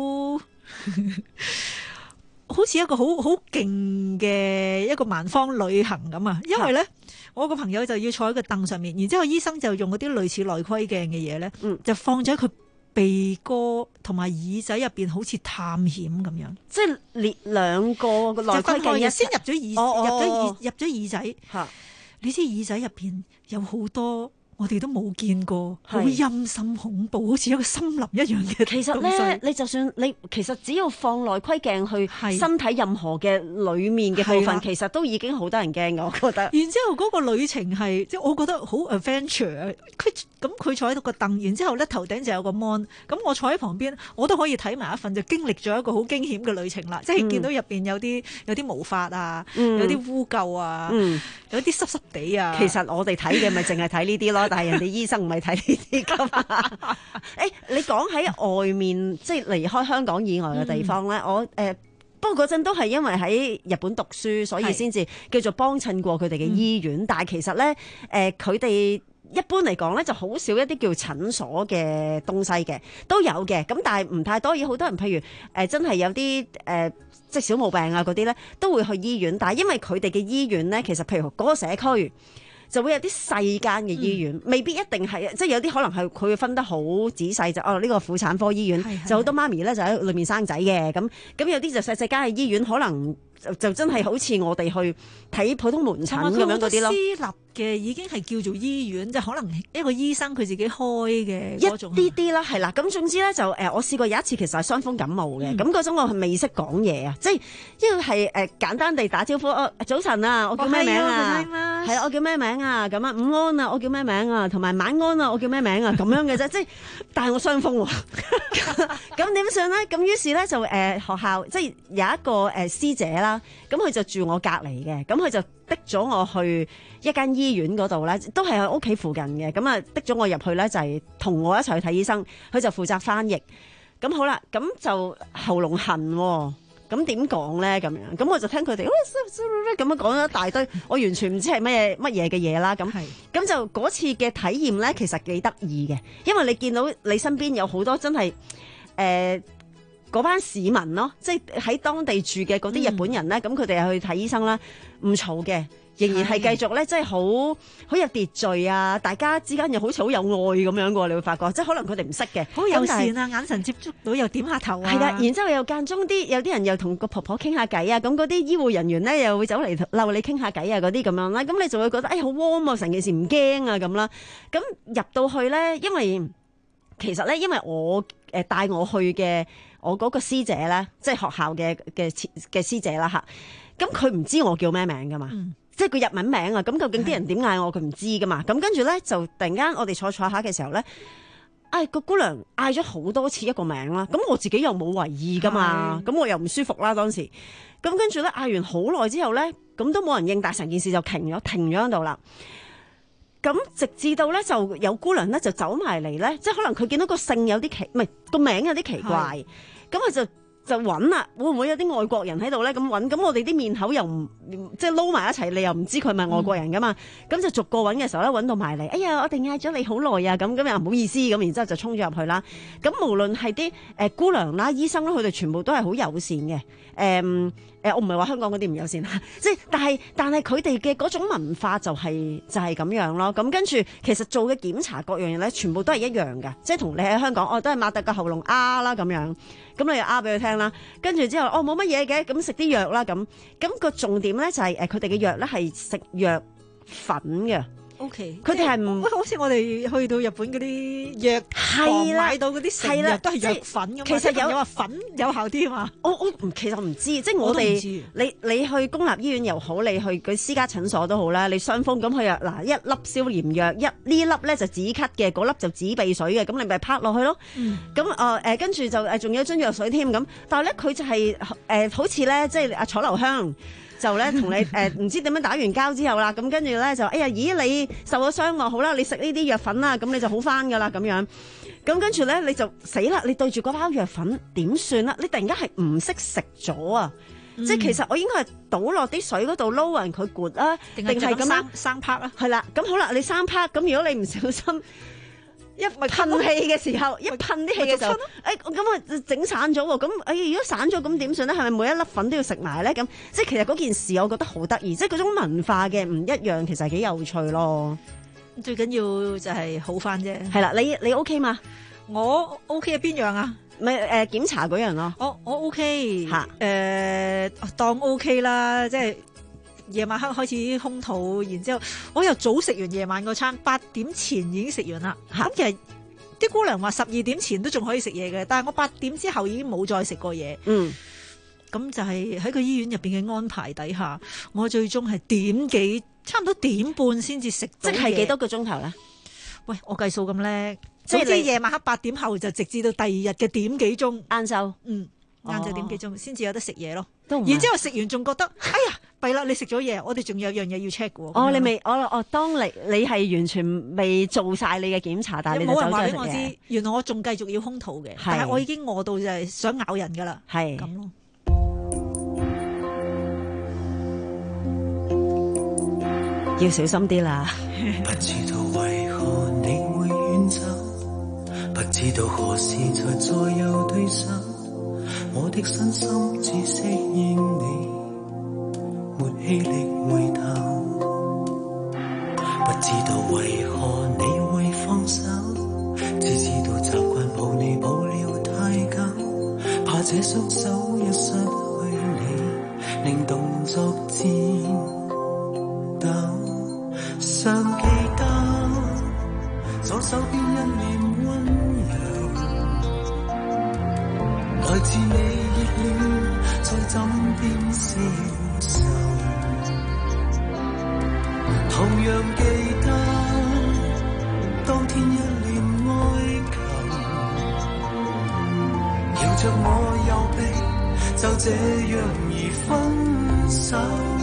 好似一個好好勁嘅一個萬方旅行咁啊！因為咧。我個朋友就要坐喺個凳上面，然之後醫生就用嗰啲類似內窺鏡嘅嘢咧，嗯、就放咗喺佢鼻哥同埋耳仔入邊，好似探險咁樣。即係列兩個個內窺鏡，先入咗耳，哦、入咗耳，入咗耳仔。嚇！你知耳仔入邊有好多。我哋都冇見過，好陰森恐怖，好似一個森林一樣嘅。其實咧，你就算你其實只要放內窺鏡去身體任何嘅裏面嘅部分，其實都已經好得人驚嘅，我覺得。然之後嗰個旅程係，即係我覺得好 adventure。佢咁佢坐喺度個凳，然之後咧頭頂就有個 mon，咁我坐喺旁邊，我都可以睇埋一份，就經歷咗一個好驚險嘅旅程啦。即係見到入邊有啲有啲毛髮啊，有啲污垢啊，有啲濕濕地啊。其實我哋睇嘅咪淨係睇呢啲咯。但係人哋醫生唔係睇呢啲㗎嘛？誒，你講喺外面，即係離開香港以外嘅地方咧，嗯、我誒、呃、 不過嗰陣都係因為喺日本讀書，所以先至叫做幫襯過佢哋嘅醫院。嗯、但係其實咧，誒佢哋一般嚟講咧就好少一啲叫診所嘅東西嘅，都有嘅。咁但係唔太多。有好多人譬如誒、呃、真係有啲誒、呃、即係小毛病啊嗰啲咧，都會去醫院。但係因為佢哋嘅醫院咧，其實譬如嗰個社區，就會有啲細間嘅醫院，嗯、未必一定係，即係有啲可能係佢會分得好仔細就哦呢、呢個婦產科醫院，就好多媽咪咧就喺裏面生仔嘅，咁咁有啲就細細間嘅醫院，可能就，就真係好似我哋去睇普通門診咁樣嗰啲咯。私立嘅已經係叫做醫院，即係可能一個醫生佢自己開嘅一啲啲啦，係啦。咁總之咧就誒，我試過有一次其實係傷風感冒嘅，咁嗰陣我係未識講嘢啊，即係因為係誒簡單地打招呼，哦早晨啊，我叫咩名啊？係啊，我叫咩名啊？咁啊，午安啊，我叫咩名啊？同埋晚安啊，我叫咩名啊？咁樣嘅啫，即係但係我傷風喎，咁點算咧？咁於是咧就誒、呃、學校即係有一個誒師姐啦，咁佢就住我隔離嘅，咁佢就逼咗我去一間醫院嗰度咧，都係喺屋企附近嘅，咁啊逼咗我入去咧，就係、是、同我一齊去睇醫生，佢就負責翻譯。咁好啦，咁就喉嚨痕、哦。咁點講咧？咁樣咁我就聽佢哋咁樣講咗一大堆，我完全唔知係乜嘢乜嘢嘅嘢啦。咁咁就嗰次嘅體驗咧，其實幾得意嘅，因為你見到你身邊有好多真係誒嗰班市民咯，即係喺當地住嘅嗰啲日本人咧，咁佢哋又去睇醫生啦，唔嘈嘅。仍然係繼續咧，即係好好有秩序啊！大家之間又好似好有愛咁樣嘅喎，你會發覺，即係可能佢哋唔識嘅， 好友善啊，眼神接觸到又點下頭啊， 係啦，然之後又間中啲有啲人又同個婆婆傾下偈啊，咁嗰啲醫護人員咧又會走嚟鬧你傾下偈啊，嗰啲咁樣啦，咁你就會覺得誒好 warm 啊，成件事唔驚啊咁啦。咁入到去咧，因為其實咧，因為我誒帶我去嘅我嗰個師姐咧，即係學校嘅嘅嘅師姐啦嚇，咁佢唔知我叫咩名噶嘛。嗯即係個日文名啊，咁究竟啲人點嗌我佢唔知噶嘛？咁跟住咧就突然間我哋坐坐下嘅時候咧，唉個姑娘嗌咗好多次一個名啦，咁我自己又冇為意噶嘛，咁我又唔舒服啦當時，咁跟住咧嗌完好耐之後咧，咁都冇人應，但係成件事就停咗，停咗喺度啦。咁直至到咧就有姑娘咧就走埋嚟咧，即係可能佢見到個姓有啲奇，唔係個名有啲奇怪，咁佢就。就揾啦，會唔會有啲外國人喺度咧？咁揾，咁我哋啲面口又唔即係撈埋一齊，你又唔知佢係咪外國人噶嘛？咁、嗯、就逐個揾嘅時候咧，揾到埋嚟。哎呀，我哋嗌咗你好耐啊！咁咁又唔好意思，咁然之後就衝咗入去啦。咁無論係啲誒姑娘啦、醫生啦，佢哋全部都係好友善嘅。誒、嗯、誒、呃，我唔係話香港嗰啲唔友善，即係但係但係佢哋嘅嗰種文化就係、是、就係、是、咁樣咯。咁跟住其實做嘅檢查各樣嘢咧，全部都係一樣㗎，即係同你喺香港，我、哦、都係擘大個喉嚨啊啦咁樣。咁你又啊俾佢聽啦，跟住之後哦冇乜嘢嘅，咁食啲藥啦咁，咁個重點咧就係誒佢哋嘅藥咧係食藥粉嘅。O K，佢哋係唔好似我哋去到日本嗰啲藥房買到嗰啲成藥都係藥粉咁。 其實有有話粉有效啲嘛？ 我我其實唔知，即係我哋你你去公立醫院又好，你去佢私家診所都好啦。你傷風咁佢啊嗱一粒消炎藥，一呢粒咧就止咳嘅，嗰粒就止鼻水嘅，咁你咪拍落去咯。咁啊誒跟住就誒仲有樽藥水添咁，但係咧佢就係、是、誒、呃、好似咧即係阿楚留香。就咧同你誒唔、呃、知點樣打完交之後啦，咁跟住咧就哎呀，咦你受咗傷喎，好啦，你食呢啲藥粉啦，咁你就好翻噶啦咁樣。咁跟住咧你就死啦，你對住嗰包藥粉點算啦？你突然間係唔識食咗啊！嗯、即係其實我應該係倒落啲水嗰度撈勻佢攰啊，定係咁樣生拍啊？ 係啦，咁好啦，你生拍咁，如果你唔小心。一噴氣嘅時候，一噴啲氣嘅時候，誒咁啊整散咗喎，咁誒如果散咗咁點算咧？係咪每一粒粉都要食埋咧？咁即係其實嗰件事，我覺得好得意，即係嗰種文化嘅唔一樣，其實係幾有趣咯。 最緊要就係好翻啫。 係啦，你你 OK 嘛？ 我 OK 係邊樣啊？ 咪誒、呃、檢查嗰樣咯。 我我 OK 嚇，誒、呃、當 OK 啦，即係。夜晚黑開始空肚，然之後我又早食完夜晚嗰餐，八點前已經食完啦。咁其實啲姑娘話十二點前都仲可以食嘢嘅，但係我八點之後已經冇再食過嘢。嗯，咁就係喺個醫院入邊嘅安排底下，我最終係點幾差唔多點半先至食到嘢。即係幾多個鐘頭咧？喂，我計數咁叻，即係你夜晚黑八點後就直至到第二日嘅點幾鐘晏晝。嗯，晏晝點幾鐘先至有得食嘢咯。然之後食完仲覺得，哎呀！弊啦！你食咗嘢，我哋仲有樣嘢要 check 嘅喎。哦，你未，我我當你你係完全未做晒你嘅檢查，但係你就走咗食嘢。冇人話俾我知，原來我仲繼續要空肚嘅，但係我已經餓到就係想咬人㗎啦。係咁咯。 要小心啲啦。 不知道為何你會遠走，不知道何時才再有對手，我的身心只適應你，沒氣力回頭。不知道為何你會放手，只知道習慣抱你抱了太久，怕這雙手一失去你，令動作顫抖。尚記得左手邊一臉溫柔，來自你熱戀在枕邊消受。同樣記得當天一臉哀求，搖着我右臂，就這樣而分手。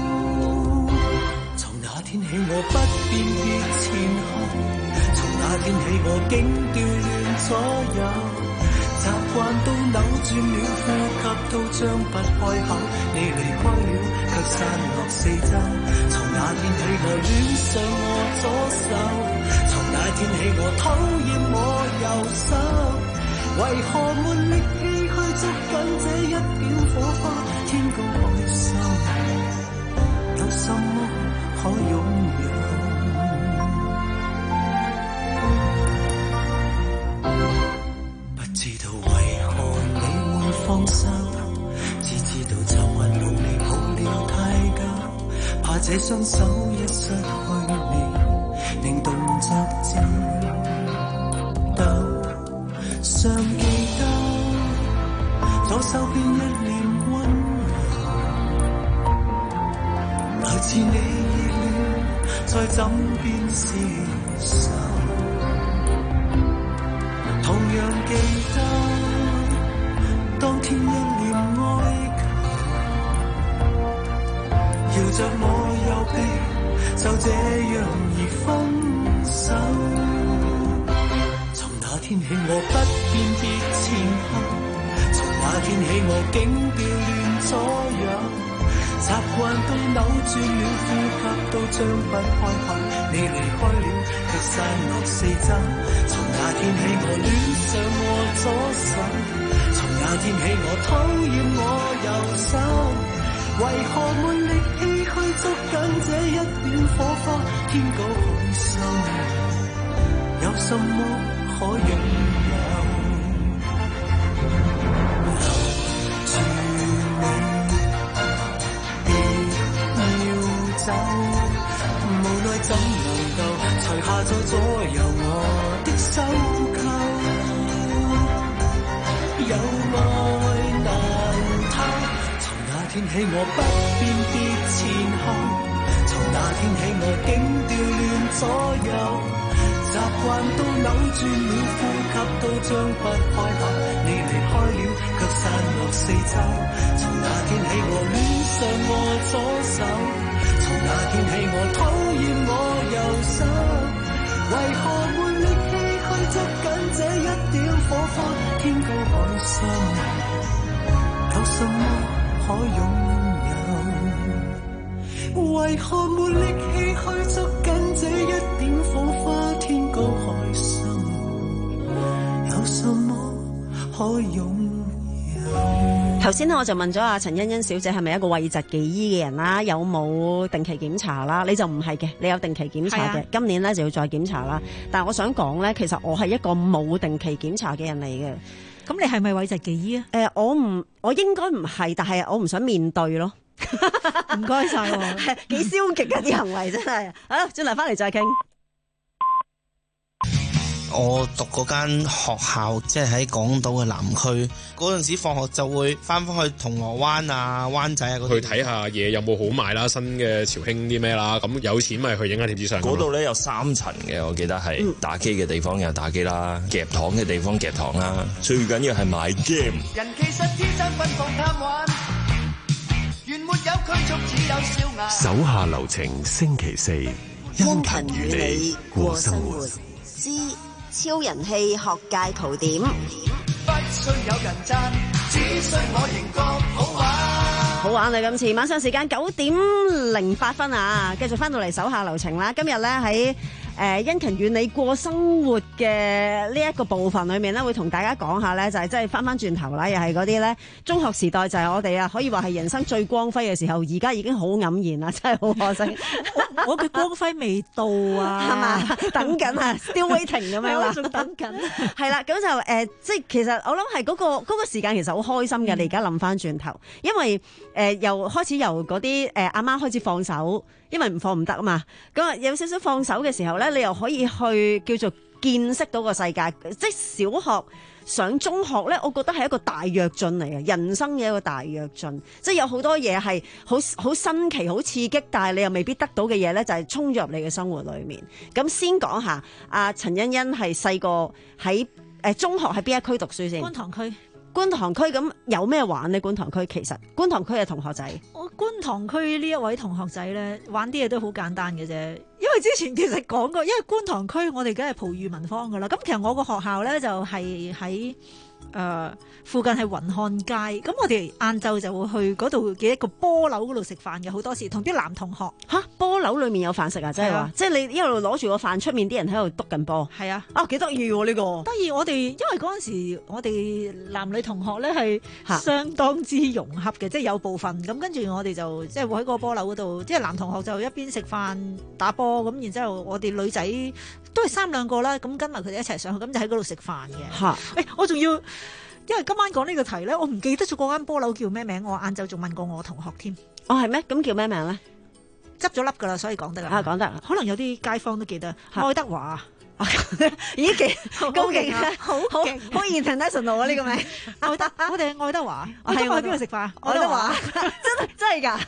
從那天起我不辨別前後，從那天起我竟調亂左右，習慣都扭轉了，呼吸都張不開口。你離開了，卻散落四周。從那天起我戀上我左手，從那天起我討厭我右手。為何沒力氣去捉緊這一點火花？天高海深，有什麼可擁有？不知道為何你會放手，只知道習慣抱你抱了太久，怕這雙手一失去你，令動作顫抖。尚記得左手邊一臉溫柔，來自你熱戀在枕邊消受。同樣記得當天一臉哀求，搖着我右臂，就這樣而分手。從那天起我不辨別前後，從那天起我竟調亂左右，習慣都扭轉了，呼吸都張不開口。你離開了，卻散落四周。從那天起我戀上我左手，從那天起我討厭我右手。為何沒力氣去捉緊這一點火花？天高海深，有什麼可擁有？留住你，別要走，無奈怎能夠除下咗左右我的手扣？有愛難偷，從那天起我不辨別前後，從那天起我竟調亂左右。習慣都扭轉了，呼吸都張不開口。你離開了，卻散落四周。從那天起我戀上我左手，從那天起我討厭我右手。為何沒力氣去捉緊這一點火花？天高海深，有什麼可擁有？為何沒力氣去捉緊這一點火花？天高海深，有什麼可擁有？ 頭先咧我就問咗阿陳欣欣小姐係咪一個諱疾忌醫嘅人啦，有冇定期檢查啦？你就唔係嘅，你有定期檢查嘅，啊、今年咧就要再檢查啦。但係我想講咧，其實我係一個冇定期檢查嘅人嚟嘅。 咁你係咪諱疾忌醫啊？ 誒、呃，我唔，我應該唔係，但係我唔想面對咯。 唔該晒， 係幾消極嘅啲行為真係。好，轉嚟翻嚟再傾。 我讀嗰間學校即係喺港島嘅南區，嗰陣時放學就會翻返去銅鑼灣啊、灣仔啊嗰度去睇下嘢有冇好賣啦，新嘅潮興啲咩啦，咁有錢咪去影下貼紙相。 嗰度咧有三層嘅，我記得係、嗯、打機嘅地方有打機啦，夾糖嘅地方夾糖啦，最緊要係買 game。 人其實天生奔放貪玩，原沒有拘束，只有笑顏。 手下留情，星期四殷勤與你過生活之超人氣學界圖點， 不需有人讚，只需我仍覺好玩。 好好玩啊！今次晚上時間九點零八分啊，繼續翻到嚟手下留情啦。今日咧喺誒殷勤與你過生活嘅呢一個部分裏面咧，會同大家講下咧，就係即係翻翻轉頭啦，又係嗰啲咧中學時代就係我哋啊，可以話係人生最光輝嘅時候，而家已經好黯然啦，真係好可惜。 我嘅光輝未到啊， 係嘛？等緊啊 ，still waiting 咁樣啦， 仲等緊。 係啦，咁就誒、呃，即係其實我諗係嗰個嗰、嗰個時間其實好開心嘅。嗯、你而家諗翻轉頭，因為誒、呃、又開始由嗰啲誒阿媽開始放手，因為唔放唔得啊嘛。咁啊有少少放手嘅時候咧，你又可以去叫做見識到個世界。即係小學上中學咧，我覺得係一個大躍進嚟嘅，人生嘅一個大躍進。即係有好多嘢係好好新奇、好刺激，但係你又未必得到嘅嘢咧，就係衝入你嘅生活裏面。咁先講下，阿陳欣欣係細個喺誒中學喺邊一區讀書先？ 觀塘區。 觀塘區咁有咩玩呢？觀塘區其實觀塘區嘅同學仔， 我觀塘區呢一位同學仔咧，玩啲嘢都好簡單嘅啫。因為之前其實講過，因為觀塘區我哋梗係葡語文坊噶啦。咁其實我個學校咧就係喺誒附近係雲漢街。咁我哋晏晝就會去嗰度嘅一個波樓嗰度食飯嘅，好多時同啲男同學。 吓，波樓裏面有飯食啊？即係話，即係你一路攞住個飯，出面啲人喺度篤緊波。 係啊， 啊幾得意喎呢個！ 得意，我哋因為嗰陣時我哋男女同學咧係相當之融洽嘅，即係有部分咁跟住我哋就即係會喺個波樓嗰度，即係男同學就一邊食飯打波咁，然之後我哋女仔都係三兩個啦，咁跟埋佢哋一齊上去，咁就喺嗰度食飯嘅。嚇！誒，我仲要。因為今晚講呢個題咧，我唔記得咗嗰間波樓叫咩名，我晏晝仲問過我同學添。 哦，係咩？咁叫咩名咧？ 執咗笠噶啦，所以講得啦。 啊，講得。 可能有啲街坊都記得。愛德華。 咦，幾高勁啊！ 好好好 international 啊！呢個名。 愛德，我哋係愛德華。我哋去邊度食飯？ 愛德華。真係真係㗎。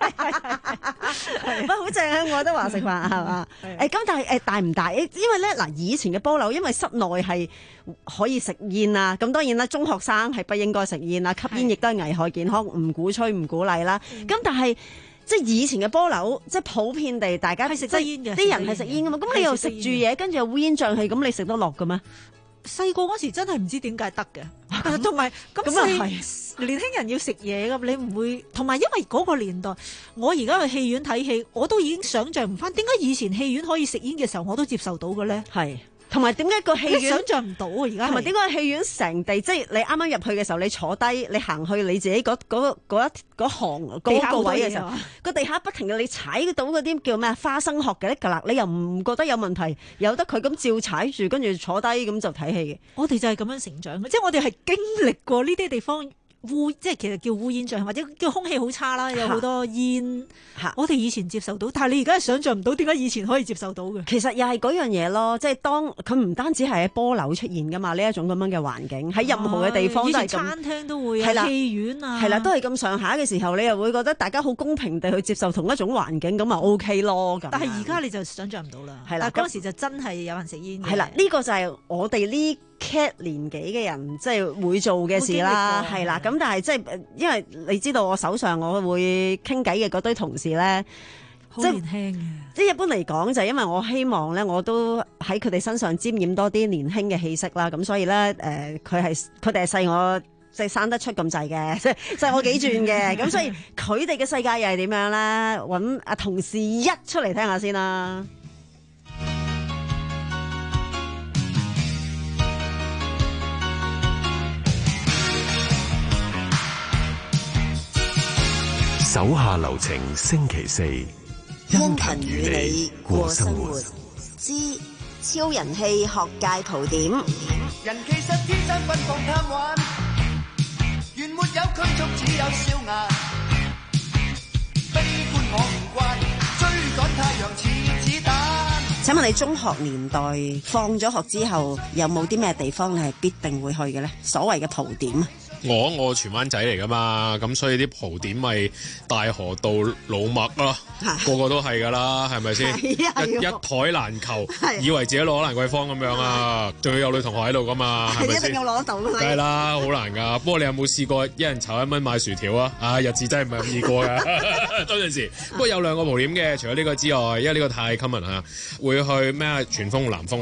係。乜好正啊！愛德華食飯係嘛？誒咁，但係誒大唔大？因為咧嗱，以前嘅波樓因為室內係可以食煙啊，咁當然啦，中學生係不應該食煙啦，吸煙亦都係危害健康，唔鼓吹唔鼓勵啦。咁但係。即係以前嘅波樓，即係普遍地大家係食得煙嘅，啲人係食煙㗎嘛。咁你又食住嘢，跟住又烏煙瘴氣，咁你食得落嘅咩？ 細個嗰時真係唔知點解得嘅，同埋咁年輕人要食嘢㗎，你唔會。同埋因為嗰個年代，我而家去戲院睇戲，我都已經想像唔翻，點解以前戲院可以食煙嘅時候，我都接受到嘅咧？係。同埋點解個戲院想像唔到啊？而家同埋點解戲院成地，即係你啱啱入去嘅時候，你坐低，你行去你自己嗰嗰嗰一嗰行嗰個位嘅時候，個地下不停嘅，你踩到嗰啲叫咩花生殼嘅㗎啦，你又唔覺得有問題，由得佢咁照踩住，跟住坐低咁就睇戲嘅。 我哋就係咁樣成長嘅，即係我哋係經歷過呢啲地方。烏即係其實叫烏煙瘴氣，或者叫空氣好差啦，有好多煙。我哋以前接受到，但係你而家係想像唔到點解以前可以接受到嘅。 其實又係嗰樣嘢咯，即係當佢唔單止係喺波樓出現噶嘛，呢一種咁樣嘅環境喺任何嘅地方都係咁。以前餐廳都會啊，戲院啊， 係啦，都係咁上下嘅時候，你又會覺得大家好公平地去接受同一種環境，咁啊 OK 咯。咁但係而家你就想像唔到啦。係啦，嗰陣時就真係有人食煙嘅。 係啦，呢個就係我哋呢cat 年紀嘅人即係會做嘅事啦，係啦。咁但係即係因為你知道我手上我會傾偈嘅嗰堆同事咧， 好年輕嘅。 即係一般嚟講就係因為我希望咧，我都喺佢哋身上沾染多啲年輕嘅氣息啦。咁所以咧，誒佢係佢哋係細我即係生得出咁滯嘅，即係即係我幾轉嘅。咁所以佢哋嘅世界又係點樣咧？揾阿同事一出嚟聽下先啦。 手下留情，星期四，殷勤與你過生活之超人氣學界蒲點。 人其實天生奔放貪玩，原沒有拘束，只有笑顏。悲觀我唔慣，追趕太陽似子彈。 請問你中學年代放咗學之後，有冇啲咩地方你係必定會去嘅咧？所謂嘅蒲點啊！ 我我荃灣仔嚟噶嘛，咁所以啲蒲點咪大河道老麥咯，個個都係噶啦，係咪先？一一台難求，以為自己攞蘭桂坊咁樣啊，仲要有女同學喺度噶嘛，係咪先？ 一定要攞到㗎。 梗係啦，好難噶。不過你有冇試過一人炒一蚊買薯條啊？啊，日子真係唔係咁易過㗎。嗰陣時，不過有兩個蒲點嘅，除咗呢個之外，因為呢個太 common 啊，會去咩啊？荃豐南豐咯。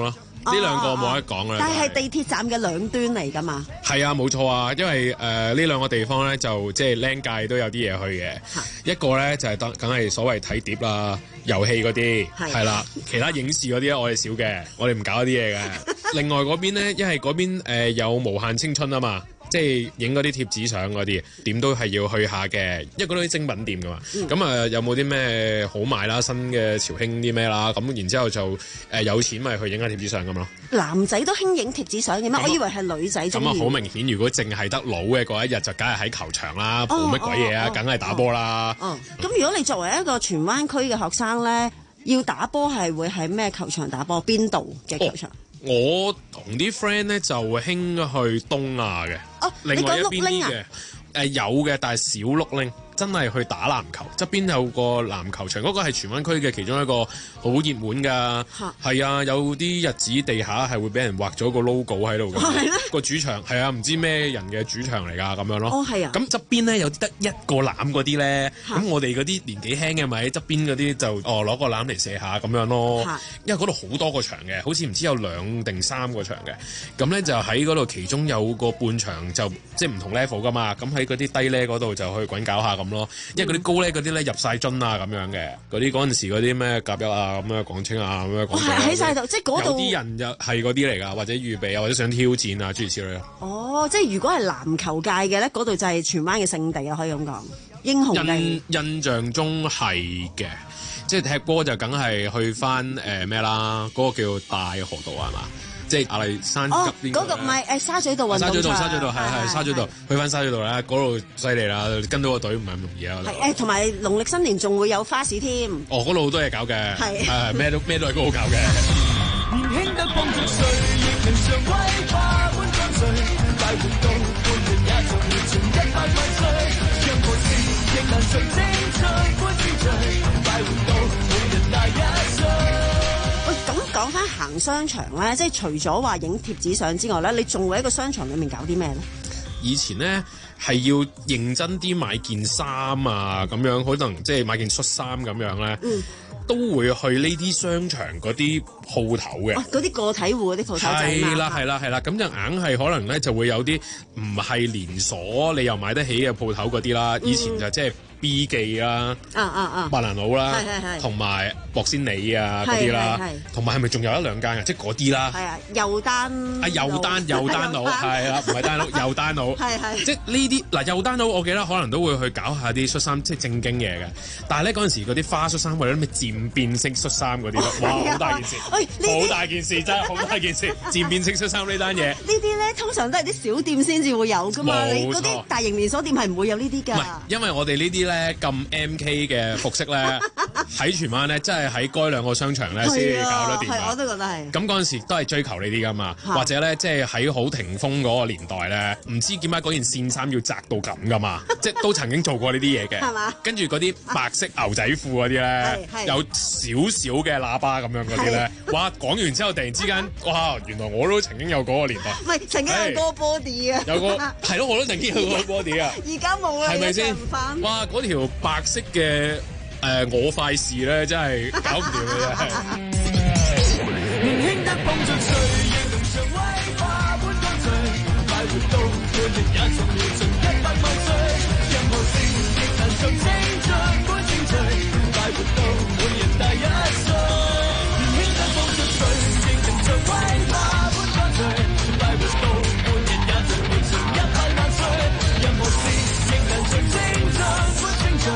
呢兩個冇得講啦。 但係地鐵站嘅兩端嚟㗎嘛。 係啊，冇錯啊，因為誒呢兩個地方咧就即係僆界都有啲嘢去嘅。一個咧就係當梗係所謂睇碟啦、遊戲嗰啲係啦，其他影視嗰啲咧我哋少嘅，我哋唔搞嗰啲嘢嘅。另外嗰邊咧，因為嗰邊誒有無限青春啊嘛。即係影嗰啲貼紙相嗰啲，點都係要去下嘅，因為嗰啲精品店噶嘛。咁啊、嗯，有冇啲咩好賣啦？新嘅潮興啲咩啦？咁然之後就誒、呃、有錢咪去影下貼紙相咁咯。男仔都興影貼紙相嘅咩？我以為係女仔中意。咁啊，好明顯，如果淨係得佬嘅嗰一日，就梗係喺球場啦，冇乜鬼嘢啊，梗係打波啦。哦，咁、哦哦、如果你作為一個荃灣區嘅學生咧，要打波係會喺咩球場打波？邊度嘅球場？哦我同啲 friend 咧就興去東亞嘅，哦、另外一邊啲嘅，誒、呃、有嘅，但係小碌拎。真係去打籃球，側邊有個籃球場，嗰、那個係荃灣區嘅其中一個好熱門㗎。係啊，有啲日子地下係會俾人畫咗個 logo 喺度嘅。個主場係啊，唔知咩人嘅主場嚟㗎咁樣咯。哦，係啊。咁側邊咧有得一個籃嗰啲咧，咁我哋嗰啲年紀輕嘅咪喺側邊嗰啲就哦攞個籃嚟射下咁樣咯。因為嗰度好多個場嘅，好似唔知有兩定三個場嘅。咁咧就喺嗰度，其中有個半場就即係唔同 level 㗎嘛。咁喺嗰啲低咧嗰度就去滾搞下咁咯。因為嗰啲高咧嗰啲咧入晒樽啊咁樣嘅，嗰啲嗰陣時嗰啲咩甲一啊咁樣港青啊咁樣港青喺晒度，即係嗰度有啲人就係嗰啲嚟㗎，或者預備啊，或者想挑戰啊諸如此類咯。哦，即係如果係籃球界嘅咧，嗰度就係荃灣嘅聖地啊，可以咁講。英雄印印象中係嘅，即係踢波就梗係去翻誒咩啦，嗰、嗰個叫大河道係嘛？即係亞麗山側邊嗰個唔係誒沙咀道運動場。沙咀道，沙咀道係係沙咀道，去翻沙咀道咧，嗰度犀利啦，跟到個隊唔係咁容易啊。係誒，同埋農曆新年仲會有花市添。哦，嗰度好多嘢搞嘅，係誒咩都咩都係嗰度搞嘅。年輕得幫着誰，亦能像威化般跟隨，快活到半年也像活盡一百萬歲，任何事亦能像精彩般精彩，快活到每人大一歲。喂，咁講翻行商場咧，即係除咗話影貼紙相之外咧，你仲會喺個商場裏面搞啲咩咧？以前咧係要認真啲買件衫啊，咁樣可能即係買件恤衫咁樣咧，嗯、都會去呢啲商場嗰啲鋪頭嘅。嗰啲、啊、個體戶嗰啲鋪頭仔嘛。係啦係啦係啦，咁就硬係可能咧就會有啲唔係連鎖，你又買得起嘅鋪頭嗰啲啦。以前就即係 B 記啦，啊啊啊，白蘭島啦，同埋博仙里啊嗰啲啦，同埋係咪仲有一兩間啊？即係嗰啲啦。係啊，又丹啊，又丹又丹佬係啦，唔係丹佬，又丹佬。係係。即係呢啲嗱，又丹佬，我記得可能都會去搞下啲恤衫，即係正經嘢嘅。但係咧嗰陣時嗰啲花恤衫或者咩漸變式恤衫嗰啲咯，哇，好大件事，好大件事真係好大件事，漸變式恤衫呢單嘢。呢啲咧通常都係啲小店先至會有㗎嘛，你嗰啲大型連鎖店係唔會有呢啲㗎。唔係，因為我哋呢啲咧。咁 M K 嘅服飾咧，喺荃灣咧，真係喺該兩個商場咧先搞得掂。係，我都覺得係。咁嗰陣時都係追求呢啲噶嘛，或者咧，即係喺好霆鋒嗰個年代咧，唔知點解嗰件線衫要窄到咁噶嘛，即係都曾經做過呢啲嘢嘅。係嘛？跟住嗰啲白色牛仔褲嗰啲咧，有少少嘅喇叭咁樣嗰啲咧，哇！講完之後突然之間，哇！原來我都曾經有嗰個年代。唔係曾經有個 body 啊。有個係咯，我都曾經有個 body 啊。而家冇啦，係咪先？哇！嗰條白色嘅誒、呃、我塊事咧，真係搞唔掂嘅真係。年輕得碰着誰，亦能像威化般乾脆，快活到每日也像活盡一百萬歲，任何事亦能像青春般精彩，快活到每日大一歲。年輕得碰着誰，亦能像威化般乾脆，快活到每日也像活盡一百萬歲，任何事亦能像青春般精彩。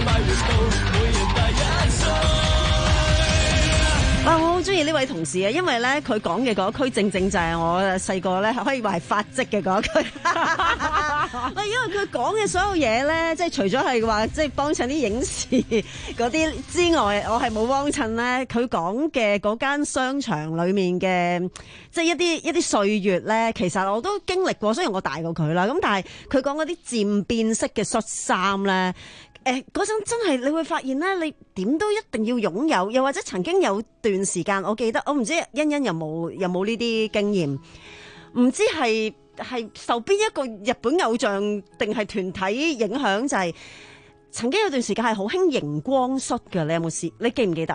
啊！我好中意呢位同事啊，因為咧佢講嘅嗰區正正就係我細個咧可以話係發跡嘅嗰區。喂，因為佢講嘅所有嘢咧，即係除咗係話即係幫襯啲影視嗰啲之外，我係冇幫襯咧。佢講嘅嗰間商場裏面嘅，即係一啲一啲歲月咧，其實我都經歷過。雖然我大過佢啦，咁但係佢講嗰啲漸變式嘅恤衫咧。誒嗰陣真係你會發現咧，你點都一定要擁有，又或者曾經有段時間，我記得我唔知欣欣有冇有冇呢啲經驗，唔知係係受邊一個日本偶像定係團體影響，就係、是、曾經有段時間係好興熒光恤㗎，你有冇試？你記唔記得啊？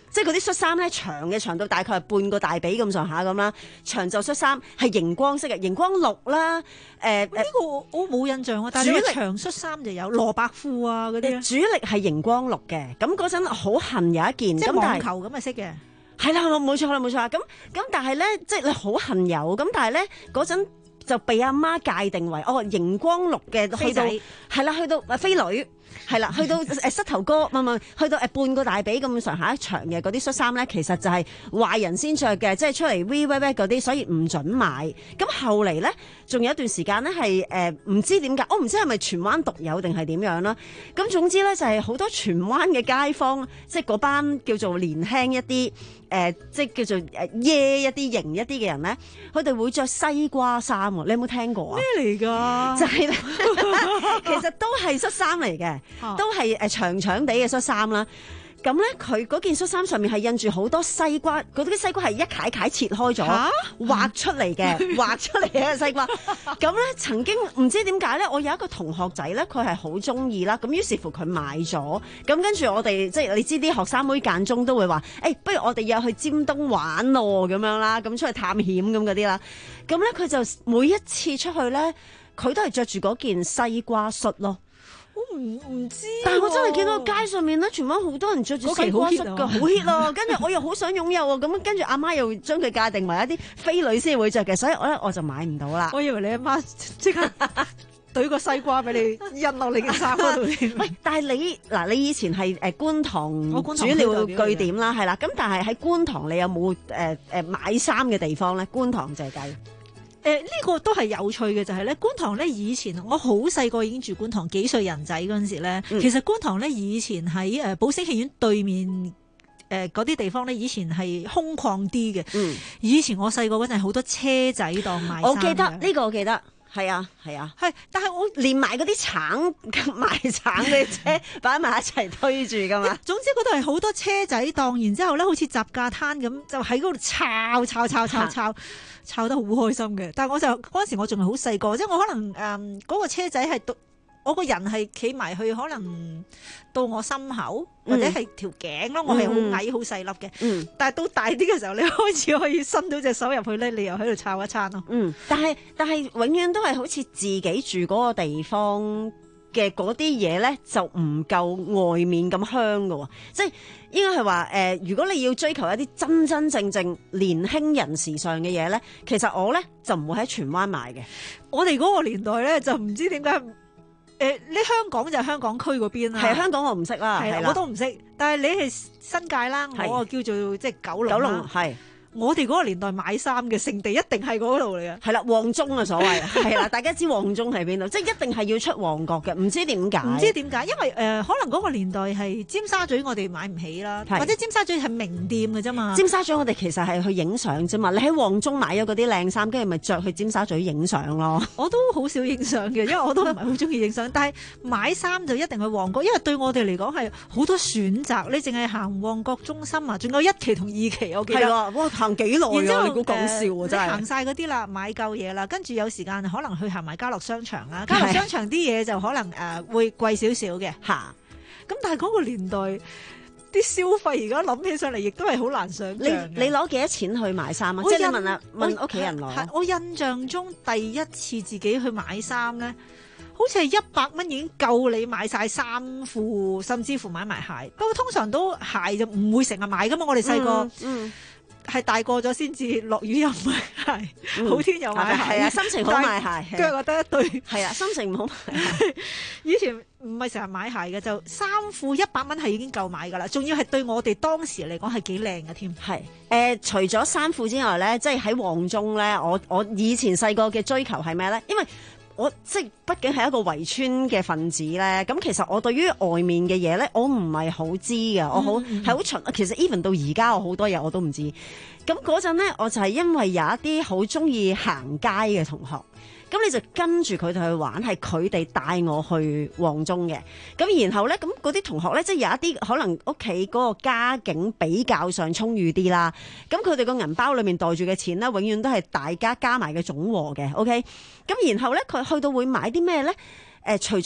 即係嗰啲恤衫咧，長嘅長到大概係半個大髀咁上下咁啦，長袖恤衫係熒光色嘅，熒光綠啦。誒、呃、呢、 這個我冇印象啊，但係你長恤衫就有蘿蔔褲啊嗰啲。 主力係熒光綠嘅，咁嗰陣好恨有一件， 即係網網球咁嘅色嘅。 係啦，冇錯啦，冇錯啦。咁咁但係咧，即係你好恨有，咁但係咧嗰陣就被阿媽界定為哦熒光綠嘅，去到係啦，去到誒飛女。係啦，去到誒膝頭哥，唔係唔係，去到誒半個大髀咁上下一長嘅嗰啲恤衫咧，其實就係壞人先着嘅，即係出嚟 V V V 嗰啲，所以唔準買。咁後嚟咧，仲有一段時間咧係誒唔知點解，我唔知係咪荃灣獨有定係點樣啦。咁總之咧就係好多荃灣嘅街坊，即係嗰班叫做年輕一啲。誒、呃，即係叫做誒耶一啲型一啲嘅人咧，佢哋會着西瓜衫喎，你有冇聽過啊？ 咩嚟㗎？ 就係、是、咧，其實都係恤衫嚟嘅，都係誒長長地嘅恤衫啦。咁咧，佢嗰件恤衫上面係印住好多西瓜，嗰啲西瓜係一塊塊切開咗，畫出嚟嘅，畫出嚟嘅西瓜。咁咧，曾經唔知點解咧，我有一個同學仔咧，佢係好中意啦。咁於是乎佢買咗，咁跟住我哋即係你知啲學生妹間中都會話，誒、欸，不如我哋約去尖東玩咯，咁樣啦，咁出去探險咁嗰啲啦。咁咧，佢就每一次出去咧，佢都係着住嗰件西瓜恤咯。 我唔唔知、啊， 但係我真係見到街上面咧，荃灣好多人着住西瓜恤㗎，好 hit 咯。跟住我又好想擁有喎，咁跟住阿媽又將佢界定為一啲飛女先會着嘅，所以我咧我就買唔到啦。 我以為你阿媽即刻懟個西瓜俾你印落你嘅衫嗰度添。 喂，但係你嗱，你以前係誒觀塘主要據點啦，係啦。咁但係喺觀塘你有冇誒誒買衫嘅地方咧？觀塘淨係計。 誒、呃、呢、這個都係有趣嘅，就係、是、咧觀塘咧以前我好細個已經住觀塘，幾歲人仔嗰陣時咧、嗯，其實觀塘咧以前喺誒寶星戲院對面誒嗰啲地方咧，以前係空曠啲嘅。嗯，以前我細個嗰陣好多車仔檔賣衫。 我記得呢、這個我記得。係啊，係啊， 係，但係我連埋嗰啲橙賣橙嘅車擺埋一齊推住噶嘛。 總之嗰度係好多車仔檔，然之後咧好似雜架攤咁，就喺嗰度炒炒炒炒炒，炒得好開心嘅。但係我就嗰陣時我仲係好細個，即係我可能誒嗰、嗯嗰個車仔係到我個人係企埋去，可能到我心口、嗯、或者係條頸咯。我係好矮好細粒嘅，嗯，但係到大啲嘅時候，你開始可以伸到隻手入去咧，你又喺度炒一餐咯。嗯， 但係但係永遠都係好似自己住嗰個地方嘅嗰啲嘢咧，就唔夠外面咁香㗎喎。即係應該係話誒，如果你要追求一啲真真正正年輕人時尚嘅嘢咧，其實我咧就唔會喺荃灣買嘅。 我哋嗰個年代咧就唔知點解。誒、呃，你香港就係香港區嗰邊啦， 係香港我唔識啦， 係我都唔識。但係你係新界啦，我叫做即係九龍。九龍係我哋嗰個年代買衫嘅聖地一定係嗰度嚟嘅， 係啦，旺中啊所謂，係啦，大家知旺中喺邊度，即係一定係要出旺角嘅，唔知點解， 唔知點解，因為誒、呃、可能嗰個年代係尖沙咀我哋買唔起啦，或者尖沙咀係名店嘅啫嘛。 尖沙咀我哋其實係去影相啫嘛，你喺旺中買咗嗰啲靚衫，跟住咪着去尖沙咀影相咯。 我都好少影相嘅，因為我都唔係好中意影相，但係買衫就一定去旺角，因為對我哋嚟講係好多選擇。你淨係行旺角中心啊，仲有一期同二期，我記得。係啊， 哇，行幾耐啊？你估講笑啊？真係行晒嗰啲啦，買夠嘢啦，跟住有時間可能去行埋家樂商場啦。家樂商場啲嘢就可能誒、呃、會貴少少嘅嚇。咁但係嗰個年代啲消費，而家諗起上嚟，亦都係好難想像。 你你攞幾多錢去買衫啊？即係你問下問屋企人攞。 我印象中第一次自己去買衫咧，好似係一百蚊已經夠你買晒衫褲，甚至乎買埋鞋。不過通常都鞋就唔會成日買噶嘛。我哋細個嗯係大個咗先至落雨又買鞋，嗯、好天又買鞋， 係啊，心情好買鞋， 腳覺得一對， 係啊，心情唔好買鞋。 以前唔係成日買鞋嘅，就衫褲一百蚊係已經夠買噶啦，仲要係對我哋當時嚟講係幾靚嘅添。 係誒、呃，除咗衫褲之外咧，即係喺旺中咧，我我以前細個嘅追求係咩咧？因為我即係畢竟係一個圍村嘅分子咧，咁其實我對於外面嘅嘢咧，我唔係好知嘅，我好係好蠢。其實 even 到而家，我好多嘢我都唔知。咁嗰陣咧，我就係因為有一啲好中意行街嘅同學，咁你就跟住佢哋去玩，係佢哋帶我去旺中嘅。咁然後咧，咁嗰啲同學咧，即係有一啲可能屋企嗰個家境比較上充裕啲啦，咁佢哋個銀包裏面袋住嘅錢咧，永遠都係大家加埋嘅總和嘅。OK，咁然後咧，佢去到會買啲咩咧？誒、呃，除咗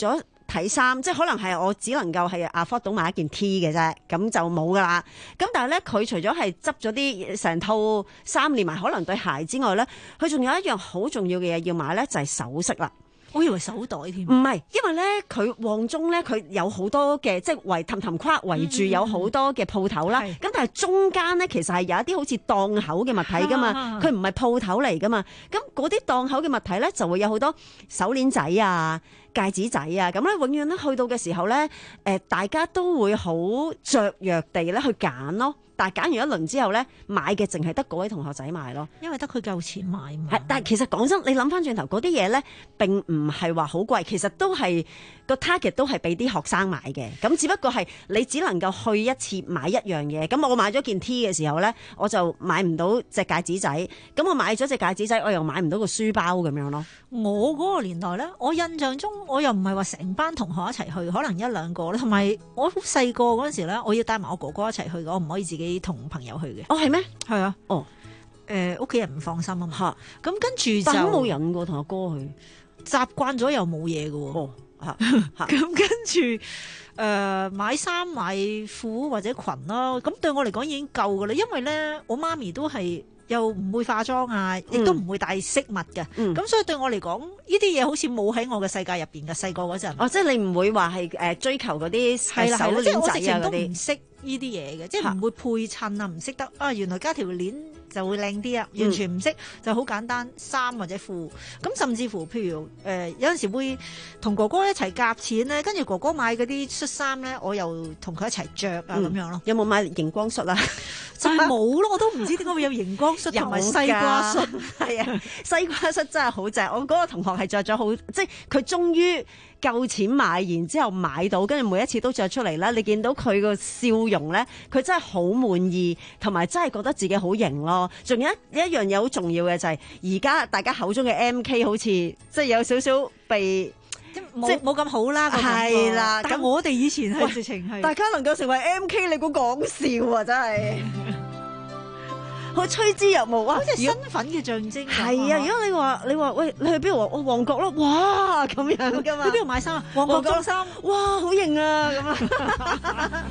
體衫，即係可能係我只能夠係 afford 到買一件 T 嘅啫，咁就冇噶啦。咁但係咧，佢除咗係執咗啲成套衫連埋可能對鞋之外咧，佢仲有一樣好重要嘅嘢要買咧，就係首飾啦。 我以為手袋添， 唔係，因為咧佢旺中咧佢有好多嘅，即係圍氹氹框圍住有好多嘅鋪頭啦。咁、嗯、但係中間咧其實係有一啲好似檔口嘅物體噶嘛，佢唔係鋪頭嚟噶嘛。咁嗰啲檔口嘅物體咧就會有好多手鏈仔啊、戒指仔啊，咁咧永遠咧去到嘅時候咧，誒大家都會好雀躍地咧去揀咯。但係揀完一輪之後咧，買嘅淨係得嗰位同學仔買咯， 因為得佢夠錢買嘛。 係，但係其實講真，你諗翻轉頭嗰啲嘢咧，並唔係話好貴，其實都係個 target 都係俾啲學生買嘅。咁只不過係你只能夠去一次買一樣嘢。咁我買咗件 T 嘅時候咧，我就買唔到隻戒指仔。咁我買咗隻戒指仔，我又買唔到個書包咁樣咯。 我嗰個年代咧，我印象中我又唔係話成班同學一齊去，可能一兩個咧。同埋我好細個嗰陣時咧，我要帶埋我哥哥一齊去，我唔可以自己同朋友去嘅。 哦，係咩？係啊。 哦， 誒屋企人唔放心啊嘛。嚇。咁跟住就冇癮過同阿哥去， 習慣咗又冇嘢嘅喎。 哦。嚇。 咁跟住誒、呃、買衫買褲或者裙啦，咁對我嚟講已經夠㗎啦。因為咧，我媽咪都係。又唔會化妝啊，亦都唔會戴飾物嘅，咁、嗯、所以對我嚟講，呢啲嘢好似冇喺我嘅世界入邊嘅。細個嗰陣， 哦，即係你唔會話係誒追求嗰啲手鏈仔啊嗰啲， 即係我直情都唔識呢啲嘢嘅，即係唔會配襯啊，唔識得啊，原來加條鏈就會靚啲啊，完全唔識、嗯，就好簡單衫或者褲。咁甚至乎，譬如誒、呃、有陣時會同哥哥一齊夾錢咧，跟住哥哥買嗰啲恤衫咧，我又同佢一齊着啊咁、嗯、樣咯。 有冇買熒光恤啊？ 就係冇咯，我都唔知點解會有熒光恤同埋西瓜恤。 係啊，西瓜恤真係好正。我嗰個同學係着咗好，即係佢終於夠錢買，然之後買到，跟住每一次都着出嚟啦。你見到佢個笑容咧，佢真係好滿意，同埋真係覺得自己好型咯。仲有一一樣嘢好重要嘅就係，而家大家口中嘅 M K 好似即係有少少被。 即冇冇咁好啦， 係啦。 但我哋以前係直情係大家能夠成為 M K， 你估講笑啊？真係好趨之若鶩啊！ 好似身份嘅象徵。 係啊，如果你話你話喂，你去邊度？我旺角咯，哇咁樣噶嘛？ 去邊度買衫啊？旺角裝衫， 哇好型啊咁啊！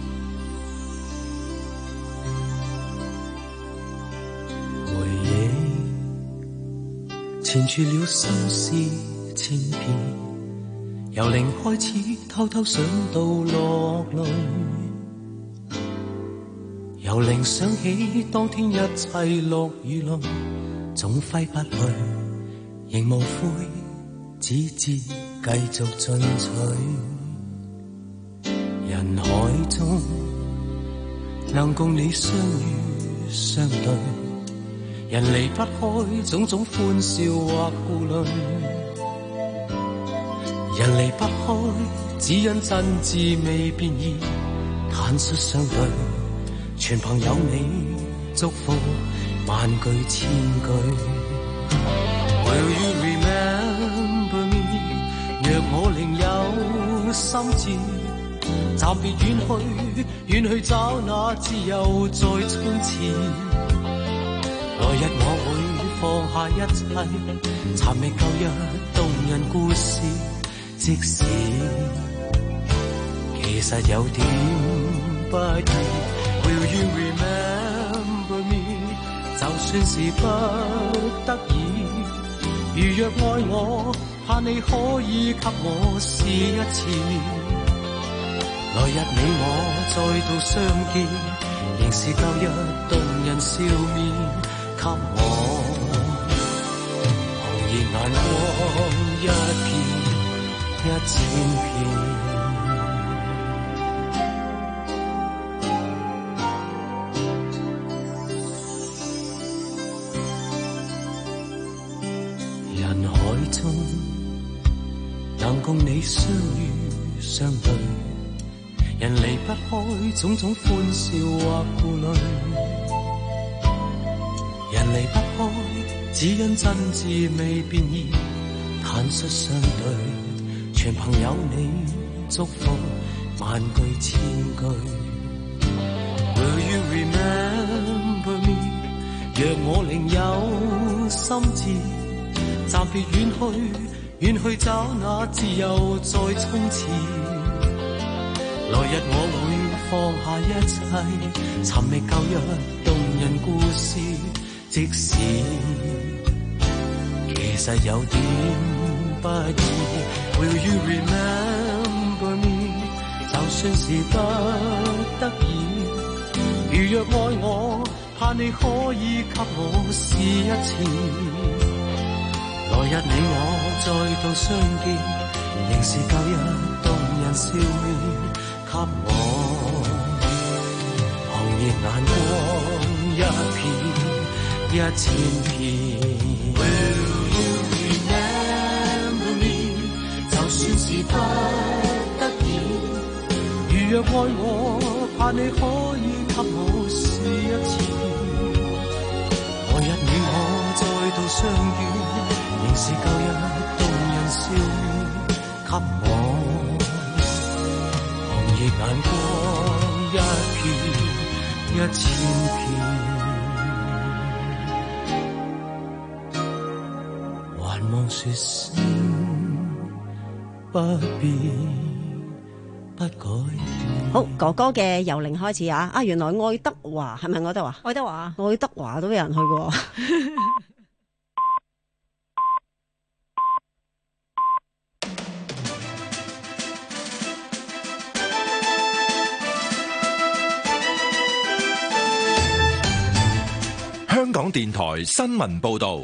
回憶纏住了心事千遍。由零開始，偷偷想到落淚。由零想起當天一切落雨淚，總揮不去，仍無悔，只知繼續進取。人海中能共你相遇相對，人離不開種種歡笑或顧慮。人離不開，只因真摯未變異，坦率相對，全憑有你祝福，萬句千句。Will you remember me？ 若我另有心志，暫別遠去，遠去找那自由在衝刺。來日我會放下一切，尋覓舊日動人故事。即使其實有點不易 Will you remember me？ 就算是不得已，如若愛我，盼你可以給我試一次。來日你我再度相見，仍是舊日動人笑面，給我紅熱眼光一片一千片。人海中能共你相遇相對，人離不開種種歡笑或顧慮。人離不開，只因真摯未變異，坦率相對，全憑有你祝福，萬句千句。Will you remember me？ 若我另有心志，暫別遠去， 願去找那自由在衝刺。來日我會放下一切，尋覓舊日動人故事。即使其實有點不易 ，Will you remember me？ 就算是不得已，如若愛我，盼你可以給我試一次。來日你我再度相見，仍是舊日動人笑面，給我紅葉眼光一片一千片。Will you remember me？ 就算是不得已，如若愛我，盼你可以給我試一次。來日你我再度相見，仍是舊日動人笑面，給我紅葉眼光一片一千片，還望說聲不變不改。 好，哥哥嘅由零開始啊！啊，原來愛德華係咪愛德華？ 愛德華， 愛德華都有人去過。 香港電台新聞報道。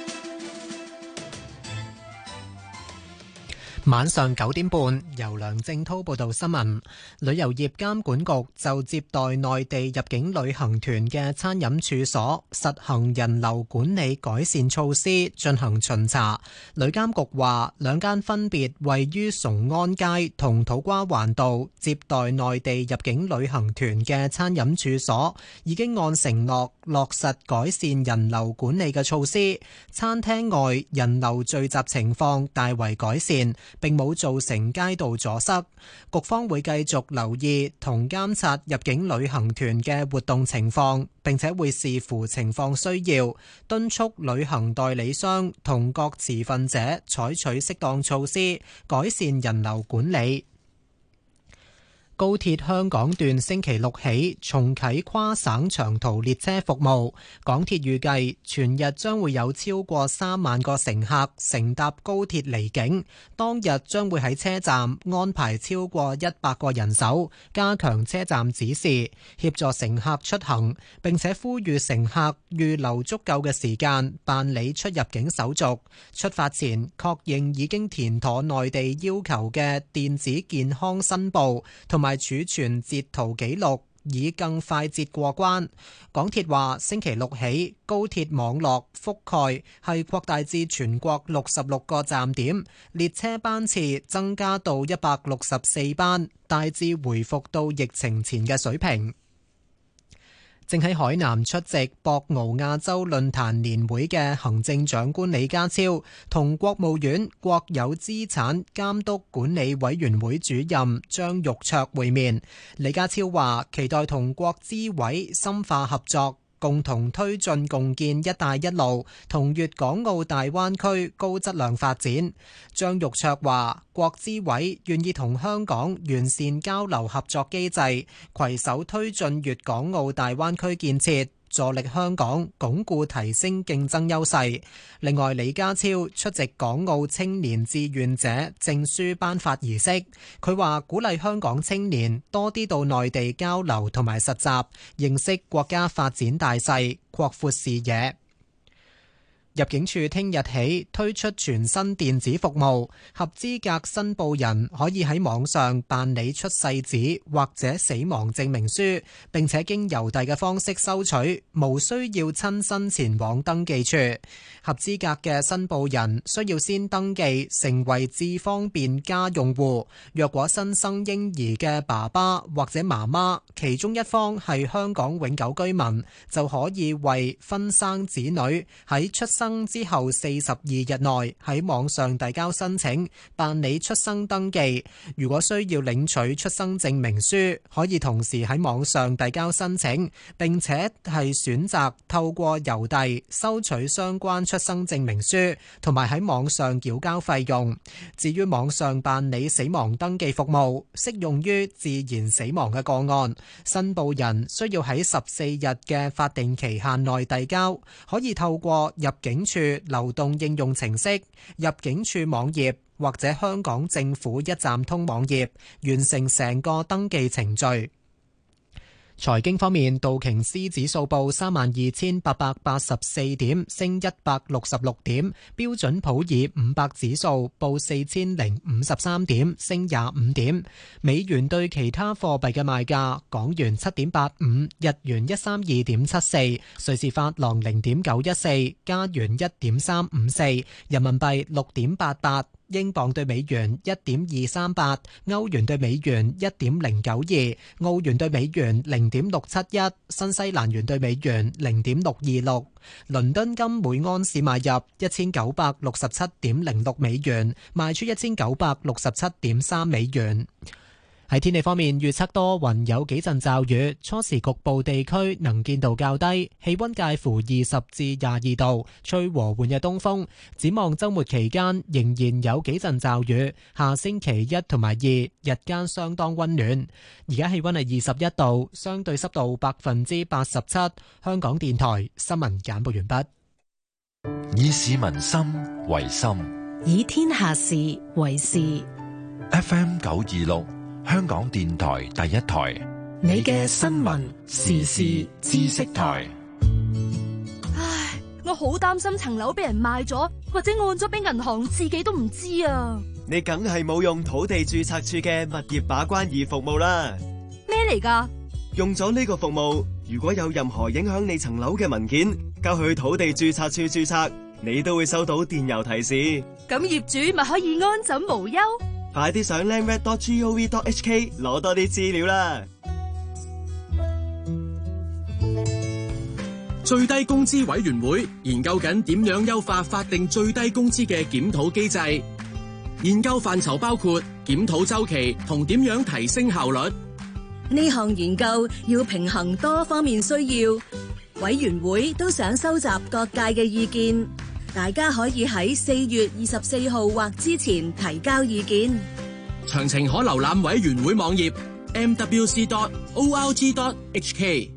晚上九點半，由梁正滔報道新聞。旅遊業監管局就接待內地入境旅行團嘅餐飲處所實行人流管理改善措施進行巡查。旅監局話，兩間分別位於崇安街同土瓜灣道接待內地入境旅行團嘅餐飲處所，已經按承諾落實改善人流管理嘅措施，餐廳外人流聚集情況大為改善，並冇造成街道阻塞。局方會繼續留意同監察入境旅行團嘅活動情況，並且會視乎情況需要，敦促旅行代理商同各持份者採取適當措施，改善人流管理。高鐵香港段星期六起重啟跨省長途列車服務，港鐵預計全日將會有超過三萬個乘客乘搭高鐵離境，當日將會喺車站安排超過一百個人手，加強車站指示，協助乘客出行，並且呼籲乘客預留足夠嘅時間辦理出入境手續，出發前確認已經填妥內地要求嘅電子健康申報同埋儲存截圖記錄，以更快捷過關。港鐵話星期六起，高鐵網絡覆蓋係擴大至全國六十六個站點，列車班次增加到一百六十四班，大致回復到疫情前嘅水平。正喺海南出席博鰲亞洲論壇年會嘅行政長官李家超同國務院國有資產監督管理委員會主任張玉卓會面。李家超話期待同國資委深化合作，共同推進共建一帶一路同粵港澳大灣區高質量發展。張玉卓話國資委願意同香港完善交流合作機制，攜手推進粵港澳大灣區建設，助力香港鞏固提升競爭優勢。另外，李家超出席港澳青年志願者證書頒發儀式，佢話鼓勵香港青年多啲到內地交流同埋實習，認識國家發展大勢，擴闊視野。入境處聽日起推出全新電子服務，合資格申報人可以喺網上辦理出世紙或者死亡證明書，並且經郵遞嘅方式收取，無需要親身前往登記處。合資格嘅申報人需要先登記成為智方便家用戶，若果新生嬰兒嘅爸爸或者媽媽其中一方係香港永久居民，就可以為分生子女喺出世生之後四十二日內喺網上遞交申請辦理出生登記。如果需要領取出生證明書，可以同時喺網上遞交申請，並且係選擇透過郵遞收取相關出生證明書，同埋喺網上繳交費用。至於網上辦理死亡登記服務，適用於自然死亡嘅個案，申報人需要喺十四日嘅法定期限內遞交，可以透過入境處流動應用程式、入境處網頁或者香港政府一站通網頁完成成個登記程序。財經方面，道瓊斯指數報三萬二千八百八十四點，升一百六十六點；標準普爾五百指數報四千零五十三點，升廿五點。美元對其他貨幣嘅賣價：港元七點八五，日元一三二點七四，瑞士法郎零點九一四，加元一點三五四，人民幣六點八八。英鎊對美元一點二三八，歐元對美元一點零九二，澳元對美元零點六七一，新西蘭元對美元零點六二六。倫敦金每安士買入一千九百六十七點零六美元，賣出一千九百六十七點三美元。喺天氣方面，預測多雲有幾陣驟雨，初時局部地區能見度較低，氣溫介乎二十至廿二度，吹和緩嘅東風。展望週末期間仍然有幾陣驟雨，下星期一同埋二日間相當溫暖。而家氣溫係二十一度，相對濕度百分之八十七。香港電台新聞簡報完畢。 以市民心為心， 以天下事為事。 F M 九二六。香港電台第一台， 你嘅新聞時事知識台。 唉，我好擔心層樓俾人賣咗，或者按咗俾銀行，自己都唔知啊！ 你梗係冇用土地註冊處嘅物業把關易服務啦。 咩嚟㗎？ 用咗呢個服務，如果有任何影響你層樓嘅文件，交去土地註冊處註冊，你都會收到電郵提示。 咁業主咪可以安枕無憂。 快啲上 landreg dot gov dot hk 攞多啲資料啦！ 最低工資委員會研究緊點樣優化法定最低工資嘅檢討機制，研究範疇包括檢討週期同點樣提升效率。 呢項研究要平衡多方面需要，委員會都想收集各界嘅意見。大家可以喺四月二十四號或之前提交意見。 詳情可瀏覽委員會網頁 m w c dot org dot h k。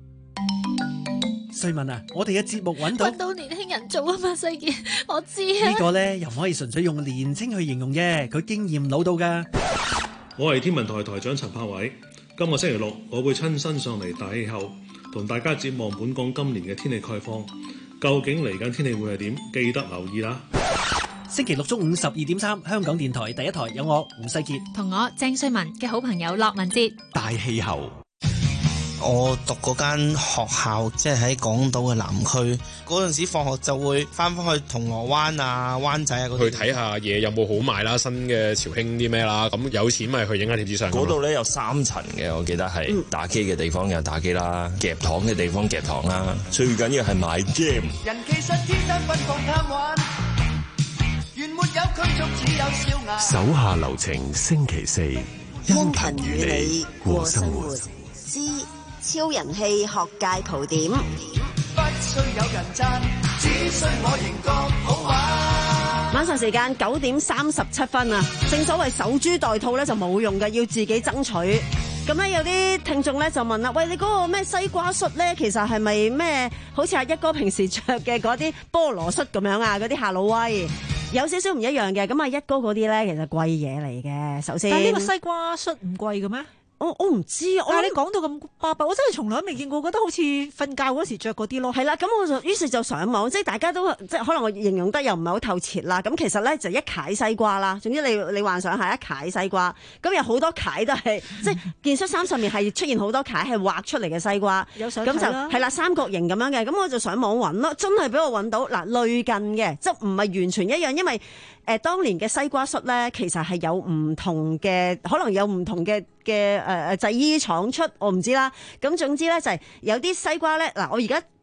瑞文啊，我哋嘅節目揾到揾到年輕人做啊嘛，世傑，我知啊。 呢個咧又唔可以純粹用年青去形容嘅，佢經驗老到噶。 我係天文台台長陳柏偉，今個星期六我會親身上嚟大氣候，同大家展望本港今年嘅天氣概況。究竟嚟緊天氣會係點？記得留意啦！ 星期六中午十二點三，香港電台第一台有我胡世傑同我鄭瑞文嘅好朋友駱文哲。 大氣候。 我讀嗰間學校，即係喺港島嘅南區。嗰陣時放學就會翻返去銅鑼灣啊、灣仔啊嗰度去睇下嘢有冇好賣啦，新嘅潮興啲咩啦。咁有錢咪去影下貼紙相。 嗰度咧有三層嘅，我記得係、嗯、打機嘅地方有打機啦，夾糖嘅地方夾糖啦，最緊要係買 game。 人其實天生奔放貪玩，原沒有拘束，只有笑顏。 手下留情，星期四，殷勤與你過生活。 之超人氣學界蒲點， 不需有人讚，只需我仍覺好玩。 晚上時間九點三十七分啊！正所謂守株待兔咧就冇用嘅，要自己爭取。咁咧有啲聽眾咧就問啦，喂，你嗰個咩西瓜恤咧，其實係咪咩？好似阿一哥平時着嘅嗰啲菠蘿恤咁樣啊？嗰啲夏魯威有少少唔一樣嘅。咁啊，一哥嗰啲咧其實貴嘢嚟嘅。首先， 但係呢個西瓜恤唔貴嘅咩？ 我我唔知啊！ 但係你講到咁巴閉，我真係從來未見過，覺得好似瞓覺嗰時着嗰啲咯。 係啦，咁我就於是就上網，即係大家都即係可能我形容得又唔係好透徹啦。咁其實咧就一塊西瓜啦，總之你你幻想下一塊西瓜，咁有好多塊都係即係件恤衫上面係出現好多塊係畫出嚟嘅西瓜， 有相咁就係啦，三角形咁樣嘅。咁我就上網揾咯，真係俾我揾到嗱類近嘅，即係唔係完全一樣，因為誒、呃、當年嘅西瓜恤咧其實係有唔同嘅，可能有唔同嘅。嘅誒誒製衣廠出，我唔知啦。咁總之咧就係有啲西瓜咧，嗱我而家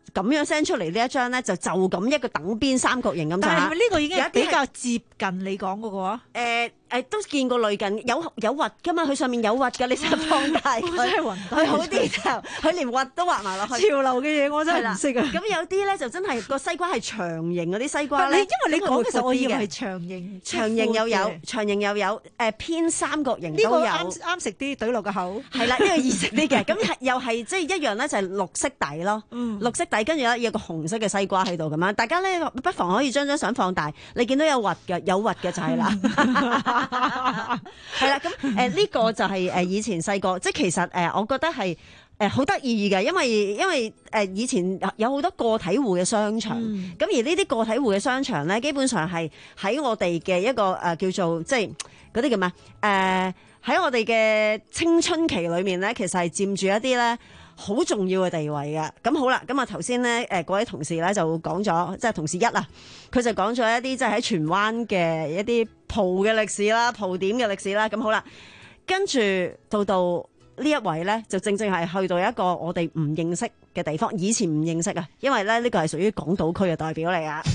咁樣 send 出嚟呢一張咧，就就咁一個等邊三角形咁。 但係係咪呢個已經係比較接近你講嗰個啊？ 誒誒，都見過類近，有有核噶嘛？佢上面有核噶，你成日放大佢， 真係暈低佢好啲就佢連核都畫埋落去。 潮流嘅嘢我真係唔識啊！ 咁有啲咧就真係個西瓜係長形嗰啲西瓜咧， 因為你講嘅時候，我以為係長形， 長形又有，長形又有，誒偏三角形都有。 呢個啱啱食啲，懟落個口。 係啦，呢個易食啲嘅，咁係又係即係一樣咧，就係綠色底咯，綠色底跟住咧有個紅色嘅西瓜喺度咁樣。大家咧不妨可以將張相放大，你見到有核嘅，有核嘅就係啦。係啦，咁誒呢個就係誒以前細個，即係其實誒，我覺得係誒好得意嘅，因為因為誒以前有好多個體戶嘅商場，咁、嗯、而呢啲個體戶嘅商場咧，基本上係喺我哋嘅一個誒叫做即係嗰啲叫咩誒喺我哋嘅青春期裏面咧，其實係佔住一啲咧好重要嘅地位嘅。咁好啦，咁啊頭先咧誒嗰位同事咧就講咗，即係同事一啊，佢就講咗一啲即係喺荃灣嘅一啲鋪嘅歷史啦、鋪點嘅歷史啦。咁好啦，跟住到到呢一位咧，就正正係去到一個我哋唔認識嘅地方，以前唔認識啊，因為咧呢個係屬於港島區嘅代表嚟啊。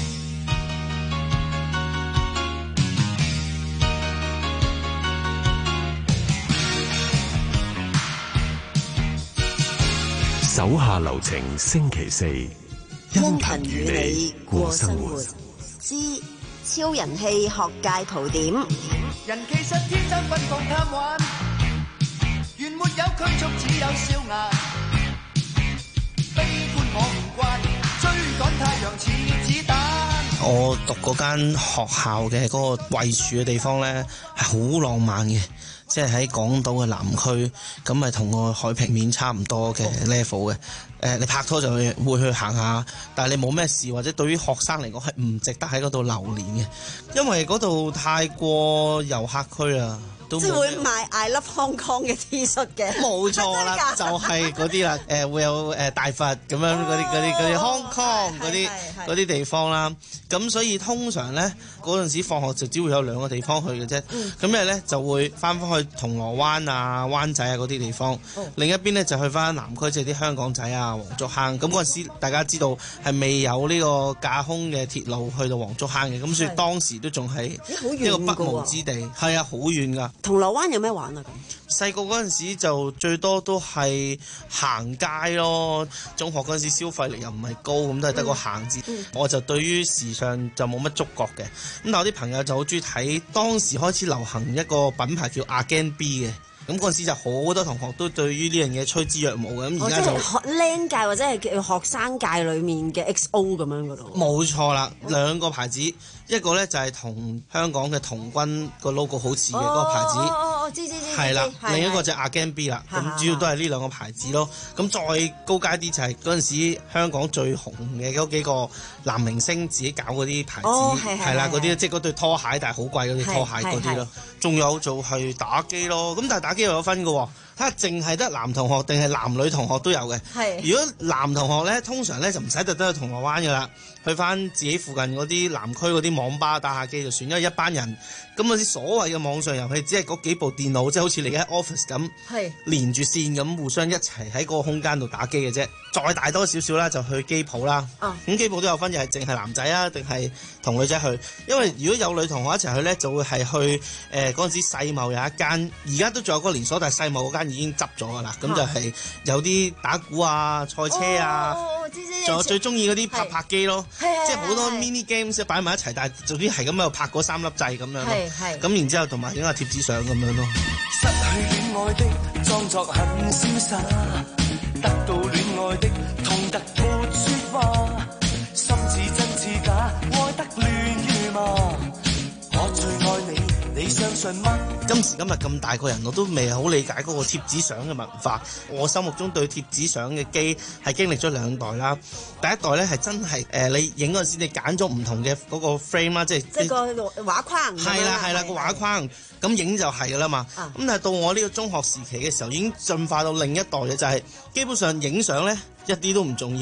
手下留情，星期四，殷勤與你過生活。 之超人氣學界蒲點。 人其實天生奔放貪玩，原沒有拘束，只有笑顏。悲觀我唔慣，追趕太陽似子彈。 我讀嗰間學校嘅嗰個位處嘅地方咧，係好浪漫嘅。即係喺港島嘅南區，咁咪同個海平面差唔多嘅 level 嘅。誒、呃，你拍拖就會會去行下，但係你冇咩事，或者對於學生嚟講係唔值得喺嗰度留連嘅，因為嗰度太過遊客區啦。 即係會賣 I Love Hong Kong 嘅 T 恤嘅， 冇錯啦，就係嗰啲啦。誒、呃、會有誒大佛咁樣嗰啲嗰啲嗰啲 Hong Kong 嗰啲嗰啲地方啦。咁所以通常咧嗰陣時放學就只會有兩個地方去嘅啫。咁咩咧就會翻返去銅鑼灣啊、灣仔啊嗰啲地方。哦、另一邊咧就去翻南區，即係啲香港仔啊、黃竹坑。咁嗰陣時大家知道係未有呢個架空嘅鐵路去到黃竹坑嘅，咁所以當時都仲係一個不毛之地。係啊，好遠㗎。 銅鑼灣有咩玩啊？咁細個嗰陣時就最多都係行街咯。中學嗰陣時消費力又唔係高，咁都係得個行字。嗯、我就對於時尚就冇乜觸覺嘅。咁但係我啲朋友就好中意睇，當時開始流行一個品牌叫 Again B 嘅。咁嗰陣時就好多同學都對於呢樣嘢趨之若鶩嘅。咁而家就學僆界或者係叫學生界裡面嘅 X O 咁樣嗰度。冇錯啦，兩個牌子。一個咧就係同香港嘅童軍個 logo 好似嘅嗰個牌子， 哦哦哦，知知知， 係啦。另一個就係 Again B 啦，咁主要都係呢兩個牌子咯。咁再高階啲就係嗰陣時香港最紅嘅嗰幾個男明星自己搞嗰啲牌子，係啦，嗰啲即係嗰對拖鞋，但係好貴嗰對拖鞋嗰啲咯。仲有就係打機咯，咁但係打機又有分㗎喎。睇下淨係得男同學定係男女同學都有嘅。係，如果男同學咧，通常咧就唔使特登去銅鑼灣㗎啦，去翻自己附近嗰啲南區嗰啲網吧打下機就算，因為一班人咁嗰啲所謂嘅網上遊戲，只係嗰幾部電腦，即係好似你喺 office 咁，係連住線咁互相一齊喺嗰個空間度打機嘅啫。再大多少少啦，就去機鋪啦。咁、哦、機鋪都有分，又係淨係男仔啊，定係同女仔去？因為如果有女同學一齊去咧，就會係去誒嗰陣時世貿有一間，而家都仲有個連鎖，但係世貿嗰間已經執咗㗎啦。咁、啊、就係有啲打鼓啊、賽車啊，仲、哦、有最中意嗰啲拍拍機咯，即係好多 mini games 擺埋一齊，但係總之係咁喺度拍嗰三粒掣咁樣咯。咁然之後同埋影下貼紙相咁樣咯。 失去戀愛的裝作很瀟灑，得到戀愛的痛得沒説話，心似真似假，愛得亂如麻，我最愛你，你相信嗎？ 今時今日咁大個人，我都未好理解嗰個貼紙相嘅文化。我心目中對貼紙相嘅機係經歷咗兩代啦。第一代咧係真係誒、呃，你影嗰陣時你揀咗唔同嘅嗰個 frame 啦，即係即係個畫框。 係啦係啦，個畫框咁影就係㗎啦嘛。咁、啊、但係到我呢個中學時期嘅時候，已經進化到另一代嘅就係、是、基本上影相咧一啲都唔重要。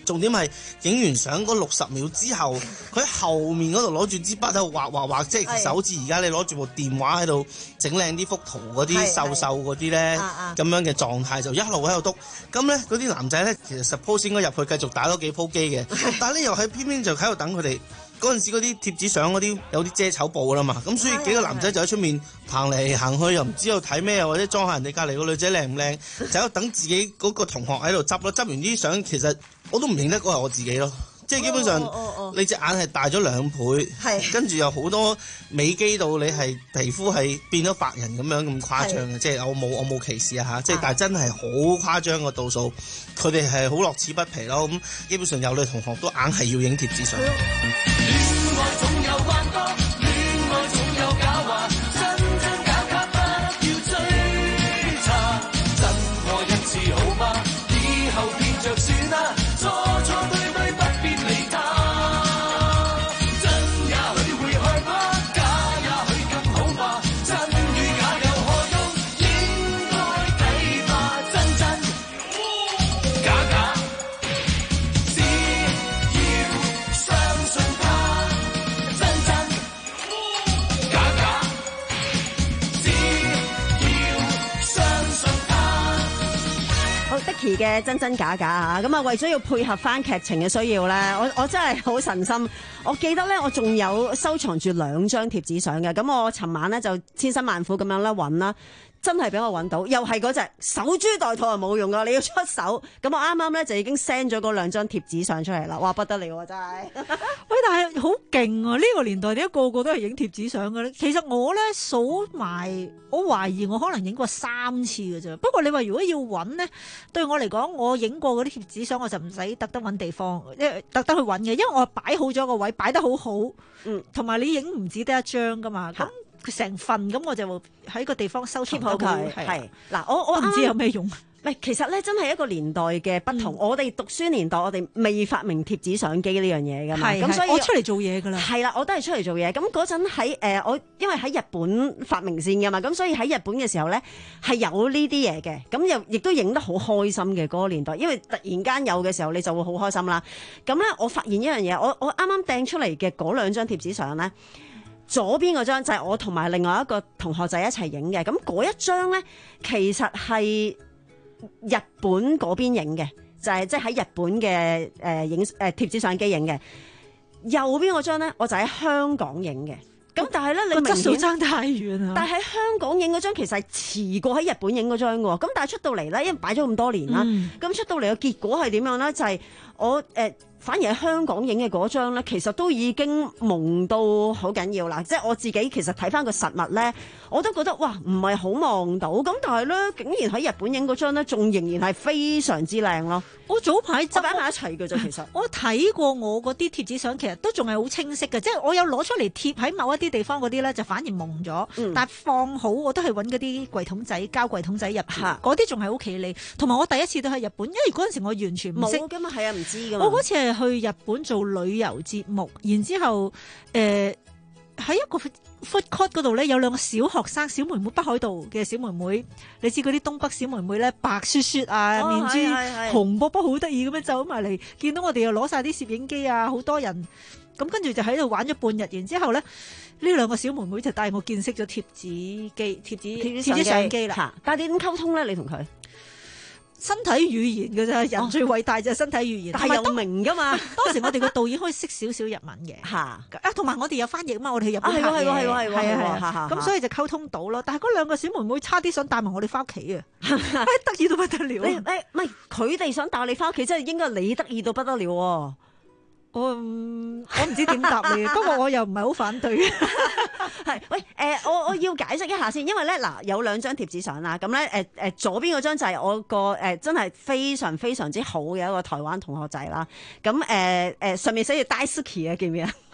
重點係影完相嗰六十秒之後，佢喺後面嗰度攞住支筆喺度畫畫畫，即係其實好似而家你攞住部電話喺度整靚啲幅圖嗰啲瘦瘦嗰啲咧咁樣嘅狀態，就一路喺度篤。咁咧嗰啲男仔咧，其實 suppose 應該入去繼續打多幾鋪機嘅，但係咧又喺偏偏就喺度等佢哋。嗰陣時嗰啲貼紙相嗰啲有啲遮醜布㗎啦嘛，咁所以幾個男仔就喺出面行嚟行去，又唔知道睇咩，或者裝下人哋隔離個女仔靚唔靚，就喺度等自己嗰個同學喺度執咯。執完啲相，其實我都唔認得嗰係我自己咯。即係基本上，哦哦哦、你隻眼係大咗兩倍，跟住有好多美肌到你係皮膚係變咗白人咁樣咁誇張嘅，即係我冇我冇歧視啊嚇，即係但係真係好誇張個度數，佢哋係好樂此不疲咯。咁基本上有女同學都硬係要影貼紙相。戀愛總有幻覺，戀愛總有假話，真真假假不要追查，真愛一次好嗎？以後變着算啦，錯錯對對不必理他，真也許會害怕，假也許更好吧，真與假有何用？應該抵吧，真真假假，只要相信他。Dicky 嘅真真假假嚇，咁啊為咗要配合翻劇情嘅需要咧，我我真係好神心。我記得咧，我仲有收藏住兩張貼紙相嘅，咁我尋晚咧就千辛萬苦咁樣咧揾啦。真係俾我揾到，又係嗰隻守株待兔啊，冇用噶，你要出手。咁我啱啱咧就已經 send 咗嗰兩張貼紙相出嚟啦，哇不得了啊真係！ 喂，但係好勁啊！呢、呢個年代點解個個都係影貼紙相嘅咧？其實我咧數埋，我懷疑我可能影過三次嘅啫。不過你話如果要揾咧，對我嚟講，我影過嗰啲貼紙相我就唔使特登揾地方，因為特登去揾嘅，因為我擺好咗個位，擺得好好，嗯，同埋你影唔止得一張噶嘛，咁。佢成份咁我就喺個地方收藏好佢，係嗱我我唔知有咩用。 唔其實咧真係一個年代嘅不同。嗯、我哋讀書年代，我哋未發明貼紙相機呢樣嘢㗎嘛，咁所以我出嚟做嘢㗎啦。 係啦，我都係出嚟做嘢。咁嗰陣喺誒我因為喺日本發明先㗎嘛，咁所以喺日本嘅時候咧係有呢啲嘢嘅，咁又亦都影得好開心嘅嗰個年代，因為突然間有嘅時候你就會好開心啦。咁咧我發現一樣嘢，我我啱啱掟出嚟嘅嗰兩張貼紙相咧。左邊嗰張就係我同埋另外一個同學仔一齊影嘅，咁嗰一張咧其實係日本嗰邊影嘅，就係即係喺日本嘅誒影誒貼紙相機影嘅。右邊嗰張咧，我就喺香港影嘅。咁但係咧，你個質素爭太遠啊！ 但係喺香港影嗰張其實係遲過喺日本影嗰張嘅喎。咁但係出到嚟咧，因為擺咗咁多年啦，咁、嗯、出到嚟嘅結果係點樣咧？就係、是、我誒。呃反而喺香港影嘅嗰張咧，其實都已經蒙到好緊要啦。即係我自己其實睇翻個實物咧，我都覺得哇，唔係好望到。咁但係咧，竟然喺日本影嗰張咧，仲仍然係非常之靚咯。 我早排執擺埋一齊嘅啫，其實我睇過我嗰啲貼紙相，其實都仲係好清晰嘅。即係我有攞出嚟貼喺某一啲地方嗰啲咧，就反而蒙咗。嗯、但係放好我都係揾嗰啲櫃桶仔、膠櫃桶仔入邊，嗰啲仲係好企理。同埋我第一次都喺日本，因為嗰陣時我完全唔識冇㗎嘛，係啊，唔知㗎嘛。 我嗰次係去日本做旅遊節目，然之後誒喺、呃、一個 food court 嗰度咧，有兩個小學生小妹妹，北海道嘅小妹妹，你知嗰啲東北小妹妹咧，白雪雪啊，哦、面珠紅卜卜好得意咁樣走埋嚟，見到我哋又攞晒啲攝影機啊，好多人，咁跟住就喺度玩咗半日，然之後咧呢兩個小妹妹就帶我見識咗貼紙機、貼紙貼紙相機啦。 但係點溝通咧？你同佢？ 身體語言嘅啫，人最偉大就係身體語言， 但係又明噶嘛。 當時我哋個導演可以識少少日文嘅，嚇啊，同埋我哋有翻譯啊嘛，我哋去日本拍嘢， 係喎係喎係喎係喎，咁所以就溝通到咯。但係嗰兩個小妹妹差啲想帶埋我哋翻屋企啊，得意到不得了。 誒唔係佢哋想帶你翻屋企，即係應該你得意到不得了喎。 我唔我唔知點答你，不過我又唔係好反對。 係喂誒、呃，我我要解釋一下先，因為咧嗱有兩張貼紙相啦，咁咧誒誒左邊嗰張就係我個誒、呃、真係非常非常之好嘅一個台灣同學仔啦。咁誒誒上面寫住 Daisuki 啊，記唔記啊？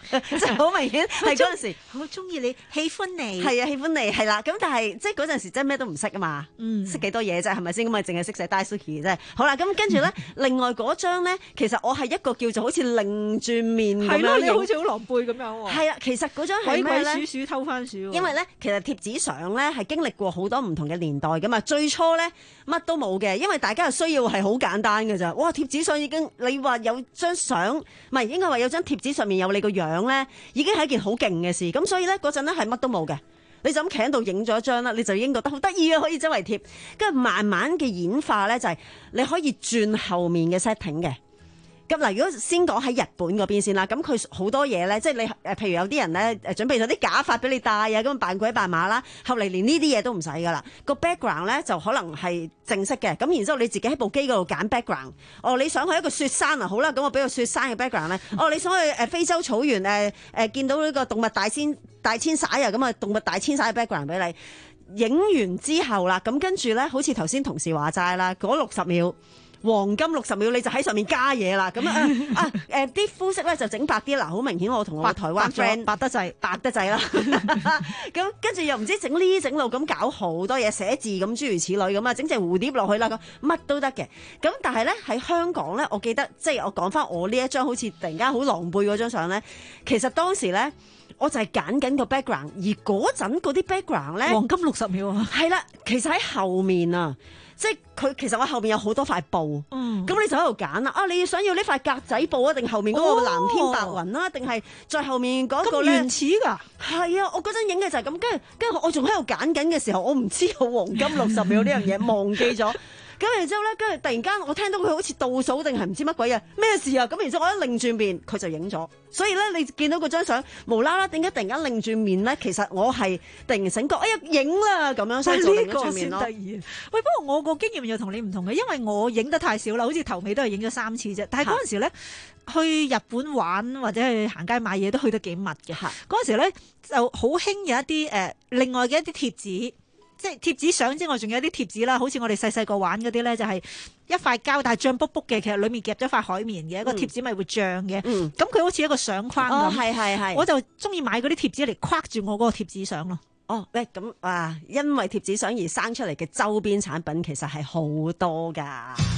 即係好明顯係嗰陣時好中意你，喜歡你， 係啊，喜歡你係啦。咁但係即係嗰陣時真係咩都唔識啊嘛，嗯、識幾多嘢啫，係咪先？咁咪淨係識寫 Daisuke 啫。好啦，咁跟住咧，另外嗰張咧，其實我係一個叫做好似擰轉面咁樣， 係咯，你好似好狼狽咁樣喎。 係啊，其實嗰張係咩咧？ 鬼鬼鼠鼠偷番薯。 因為咧，其實貼紙相咧係經歷過好多唔同嘅年代噶嘛。最初咧乜都冇嘅，因為大家嘅需要係好簡單嘅咋。哇，貼紙相已經你話有張相，唔係應該話有張貼紙上面有你個樣咧，已經係一件好勁嘅事。咁所以咧嗰陣咧係乜都冇嘅，你就咁企喺度影咗一張啦，你就已經覺得好得意啊，可以周圍貼。跟住慢慢嘅演化咧，就係你可以轉後面嘅 setting 嘅。咁嗱，如果先講喺日本嗰邊先啦，咁佢好多嘢咧，即係你誒，譬如有啲人咧誒準備咗啲假髮俾你戴啊，咁扮鬼扮馬啦，後嚟連呢啲嘢都唔使噶啦，個 background 咧就可能係正式嘅，咁然之後你自己喺部機嗰度揀 background。哦，你想去一個雪山啊，好啦，咁我俾個雪山嘅 background 咧。哦，你想去誒非洲草原誒誒見到呢個動物大遷大遷徙啊，咁啊動物大遷徙嘅 background 俾你。影完之後啦，咁跟住咧，好似頭先同事話齋啦，嗰六十秒。黃金六十秒你就喺上面加嘢啦，咁啊啊誒啲膚色咧就整白啲啦，好明顯我同我台灣 friend 白得滯，白得滯啦，咁跟住又唔知整呢整路咁搞好多嘢，寫字咁諸如此類咁啊，整隻蝴蝶落去啦，咁乜都得嘅。咁但係咧喺香港咧，我記得即係我講翻我呢一張好似突然間好狼狽嗰張相咧，其實當時咧我就係揀緊個 background，而嗰陣嗰啲 background 咧黃金六十秒啊， 係啦，其實喺後面啊。即係佢其實我後面有好多塊布，咁、嗯、你就喺度揀啦。啊，你想要呢塊格仔布啊，定後面嗰個藍天白雲啦，定係再後面嗰個咧？咁原始㗎？係啊，我嗰陣影嘅就係咁，跟住跟住我仲喺度揀緊嘅時候，我唔知有黃金六十秒呢樣嘢，忘記咗。咁然之後咧，跟住突然間我聽到佢好似倒數定係唔知乜鬼嘢咩事啊！咁然之後我一擰轉面，佢就影咗。所以咧，你見到嗰張相無啦啦點解突然間擰轉面咧？其實我係突然醒覺，哎呀影啦咁樣，所以就擰咗轉面咯。 得意。喂，不過我個經驗又同你唔同嘅，因為我影得太少啦，好似頭尾都係影咗三次啫。但係嗰陣時咧，去日本玩或者去行街買嘢都去得幾密嘅。嗰陣時咧就好興有一啲誒、呃、另外嘅一啲貼紙。即係貼紙相之外，仲有啲貼紙啦，好似我哋細細個玩嗰啲咧，就係一塊膠但係脹卜卜嘅，其實裡面夾咗塊海綿嘅，一個貼紙咪會脹嘅。咁佢、嗯、好似一個相框咁。哦，係係係。我就中意買嗰啲貼紙嚟框住我嗰個貼紙相咯。 哦，喂，咁啊，因為貼紙相而生出嚟嘅周邊產品其實係好多㗎。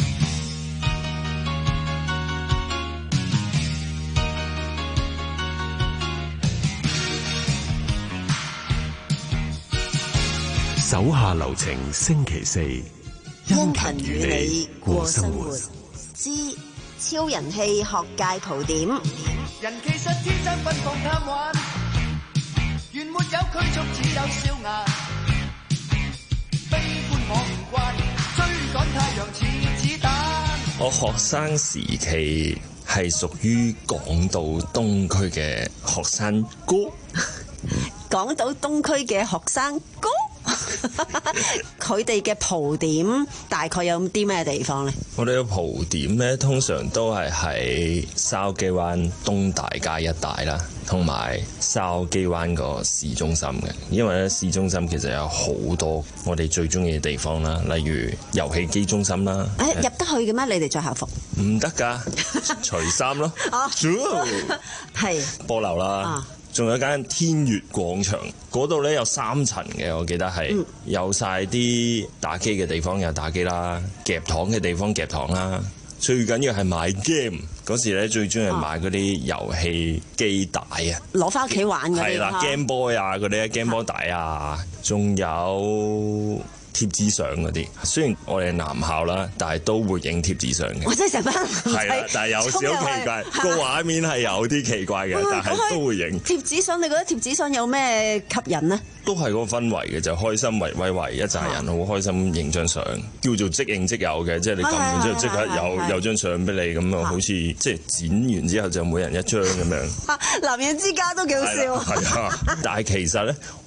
手下留情，星期四，殷勤與你過生活之超人氣學界蒲點。 人其實天真奔放貪玩，原沒有拘束，只有笑顏。悲觀我唔慣，追趕太陽似子彈。 我學生時期係屬於港島東區嘅學生哥。 港島東區嘅學生哥。佢哋嘅蒲點大概有啲咩地方呢？ 我哋嘅蒲點咧，通常都係喺筲箕灣東大街一帶啦，同埋筲箕灣個市中心嘅。因為咧，市中心其實有好多我哋最中意嘅地方啦，例如遊戲機中心啦。 誒、欸，入得去嘅咩？你哋着校服？ 唔得㗎，除衫咯。係波樓啦。啊，仲有間天悅廣場，嗰度咧有三層嘅，我記得係、嗯、有晒啲打機嘅地方有打機啦，夾糖嘅地方夾糖啦，最緊要係買 game 嗰時咧，最中意買嗰啲遊戲機帶啊， 攞翻屋企玩嗰啲。 係啦 ，Game Boy 啊嗰啲 Game Boy 帶啊，仲有貼紙相嗰啲，雖然我哋係男校啦，但係都會影貼紙相嘅。 我真係成班係啦，但係有少奇怪，個畫面係有啲奇怪嘅，但係都會影貼紙相。你覺得貼紙相有咩吸引呢？ 都係嗰個氛圍嘅，就開心圍圍圍一紮人好開心影張相，叫做即影即有嘅，即係你撳完之後即刻有有張相俾你咁啊，好似即係剪完之後就每人一張咁樣。 男人之家都幾好笑。 係啊，但係其實咧，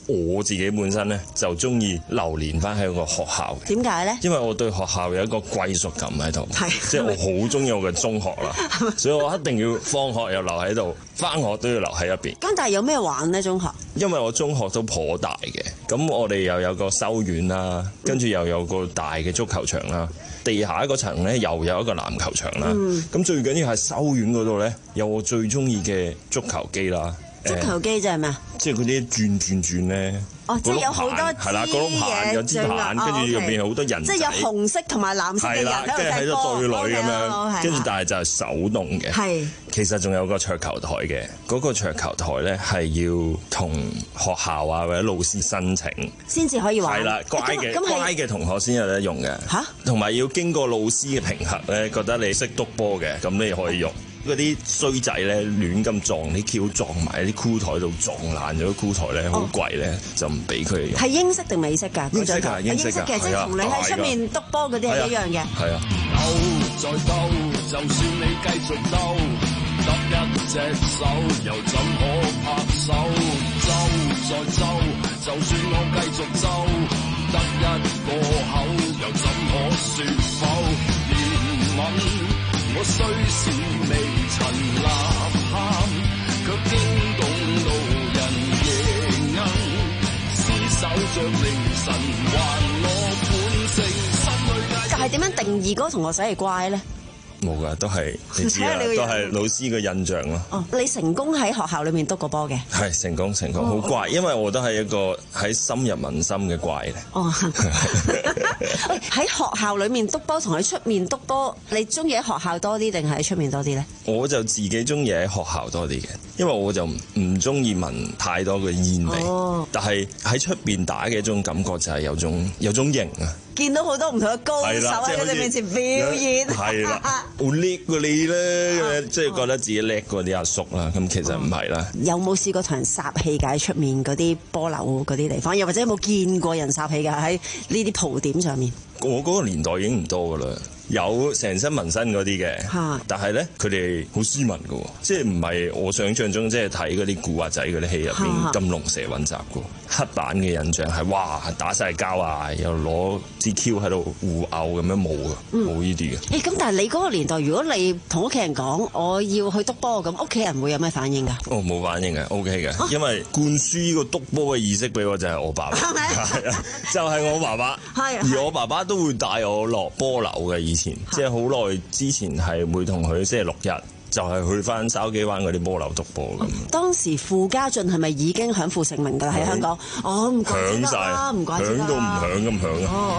我自己本身咧就中意流連翻喺個學校嘅。 點解咧？ 因為我對學校有一個歸屬感喺度，即係我好中意我嘅中學啦，所以我一定要放學又留喺度，翻學都要留喺一邊。 咁但係有咩玩呢？中學？ 因為我中學都頗大嘅，咁我哋又有個修院啦，跟住又有個大嘅足球場啦，地下嗰層咧又有一個籃球場啦。咁、嗯、最緊要係修院嗰度咧有我最中意嘅足球機啦。 足球機即係咩啊？ 即係嗰啲轉轉轉咧。 哦，即係有好多係啦，嗰碌棒有支棒，跟住入邊有好多人仔。 即係有紅色同埋藍色嘅人喺度喺度對壘咁樣，跟住但係就係手動嘅。 係。 其實仲有個桌球台嘅，嗰、嗰個桌球台咧係要同學校啊或者老師申請先至可以玩。 係啦，乖嘅乖嘅同學先有得用嘅。嚇！同埋要經過老師嘅評核咧，覺得你識篤波嘅，咁你可以用。嗰啲衰仔咧亂咁撞啲 Q 撞埋啲箍台度撞爛咗箍台咧，好貴咧，就唔俾佢用。 係英式定美式㗎？ 英式㗎，英式嘅， 即係同你喺出面篤波嗰啲係一樣嘅。 係啊。 鬥再鬥，就算你繼續鬥，得一隻手又怎可拍手？鬥再鬥，就算我繼續鬥，得一個口又怎可説否？憐憫。我雖是未曾吶喊，卻驚動路人夜鶯，廝守着凌晨，還我本性，心裏界。 就係點樣定義嗰個同學仔係乖咧？ 冇㗎，都係你知啦，都係老師嘅印象咯。 哦，你成功喺學校裏面篤過波嘅？ 係成功成功，好乖，因為我都係一個喺深入民心嘅怪咧。 哦，喺學校裏面篤波同喺出面篤波，你中意喺學校多啲定係喺出面多啲咧？ 我就自己中意喺學校多啲嘅，因為我就唔中意聞太多嘅煙味。哦，但係喺出邊打嘅一種感覺就係有種有種型啊！ 見到好多唔同嘅高手喺佢哋面前表演， 係啦，好叻過你咧，即係覺得自己叻過啲阿叔啦。咁其實唔係啦。 有冇試過同人撒氣㗎？喺出面嗰啲波樓嗰啲地方，又或者有冇見過人撒氣㗎？喺呢啲蒲點上面？ 我嗰個年代已經唔多㗎啦。有成身紋身嗰啲嘅，但係咧佢哋好斯文嘅，即係唔係我想象中即係睇嗰啲古惑仔嗰啲戲入邊咁龍蛇混雜嘅。黑板嘅印象係哇打晒交啊，又攞支 Q 喺度互毆咁樣冇嘅，冇呢啲嘅。 誒咁，但係你嗰個年代，如果你同屋企人講我要去篤波，咁屋企人會有咩反應㗎？ 哦，冇反應嘅 ，OK 嘅，啊、因為灌輸呢個篤波嘅意識俾我就係我爸爸，係啊，就係、是、我爸爸，係，而我爸爸都會帶我落波樓嘅。以前即係好耐之前係會同佢星期六日就係去翻筲箕灣嗰啲波樓篤波咁。當時傅家俊係咪已經享負盛名㗎喺香港？哦，唔怪之啦，唔怪之啦， 響到唔響咁響啊！哦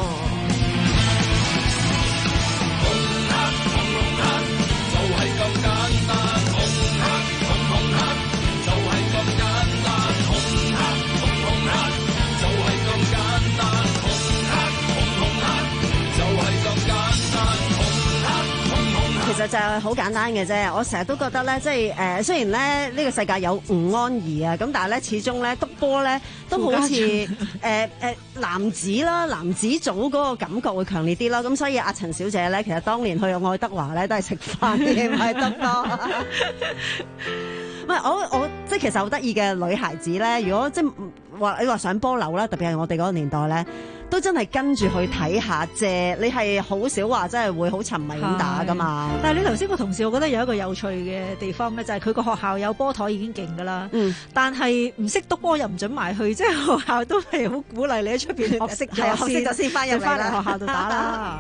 其實就係好簡單嘅啫，我成日都覺得咧，即係誒，雖然咧呢個世界有吳安儀啊，咁但係咧始終咧篤波咧都好似誒誒男子啦，男子組嗰個感覺會強烈啲啦，咁所以阿陳小姐咧，其實當年去愛德華咧都係食飯嘅，唔係篤波。唔係我我即係其實好得意嘅女孩子咧，如果即係話你話上波樓啦，特別係我哋嗰個年代咧。都真係跟住去睇下啫，你係好少話真係會好沉迷咁打噶嘛。 但係你頭先個同事，我覺得有一個有趣嘅地方咧，就係佢個學校有波台已經勁噶啦。嗯，但係唔識篤波又唔準埋去，即係學校都係好鼓勵你喺出邊學識咗先，學識咗先翻入翻嚟學校度打啦。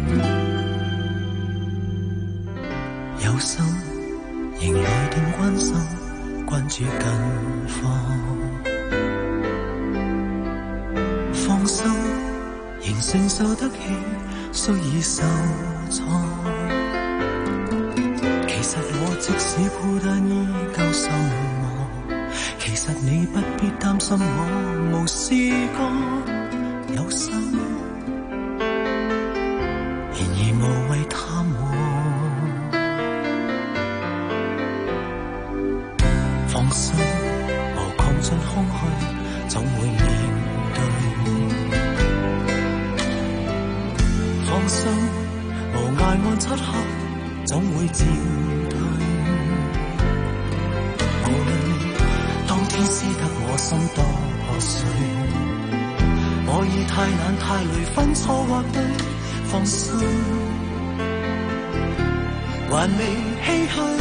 有心仍來電關心，關注近況。放心，仍承受得起，雖已受創。其實我即使孤單依舊心忙，其實你不必擔心我無事幹。有心，然而無謂探望。放心，無窮盡空虛，總會面對。放心，無涯岸漆黑，總會漸退。無論當天撕得我心多碎。我已太懶太累，分錯或對，放心，還未唏噓。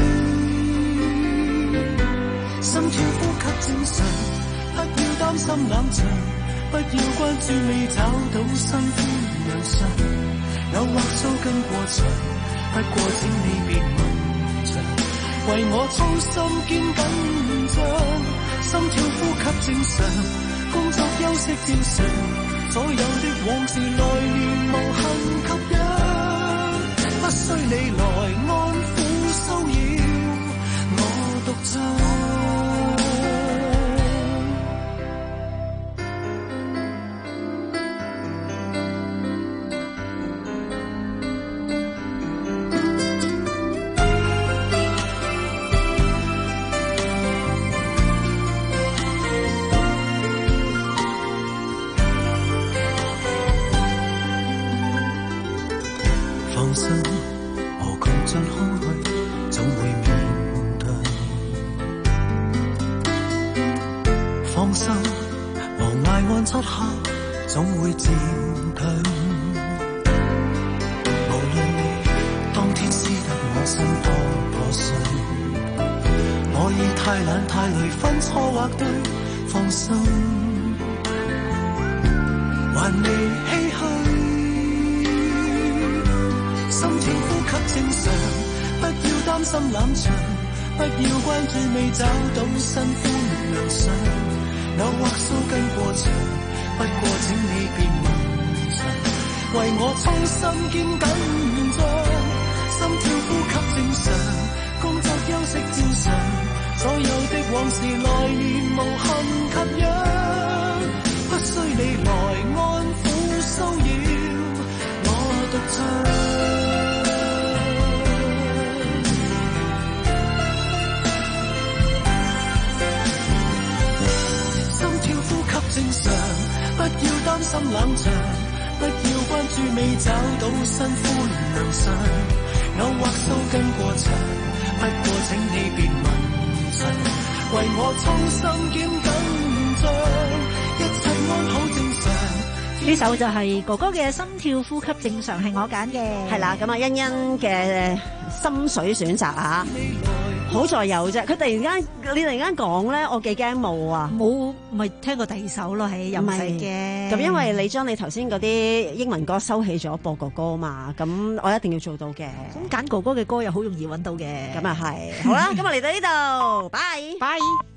心跳呼吸正常，不要擔心冷場，不要關注未找到新歡良相。偶或騷跟過場，不過請你別問長，為我操心兼緊張。心跳呼吸正常，工作休息正常，所有的往事來年無限吸引，不需你來安撫騷擾我獨奏。總會漸強，無論你當天撕得我心破破碎，我已太懶太累，分錯或對，放心，還未唏噓。心跳呼吸正常，不要擔心冷場，不要關注未找到新歡良相，偶或騷跟過場，不過請你別問長，為我操心兼緊張。心跳呼吸正常，工作休息照常，所有的往事來年無限吸引，不需你來安撫騷擾我獨唱。心跳呼吸正常，不要擔心冷場，不要關注未找到新歡良相，偶或騷跟過場，不過請你別問長，為我操心兼緊張，一切安好正常。 呢首就係哥哥嘅心跳呼吸正常，係我揀嘅。 係啦，咁啊欣欣嘅心水選擇啊，好在有啫。佢突然間，你突然間講咧，我幾驚冇啊！ 冇咪聽過第二首咯，係又唔使嘅。 咁因為你將你頭先嗰啲英文歌收起咗播哥哥嘛，咁我一定要做到嘅。 咁揀哥哥嘅歌又好容易揾到嘅。 咁啊係。好啦，今日嚟到呢度，拜拜。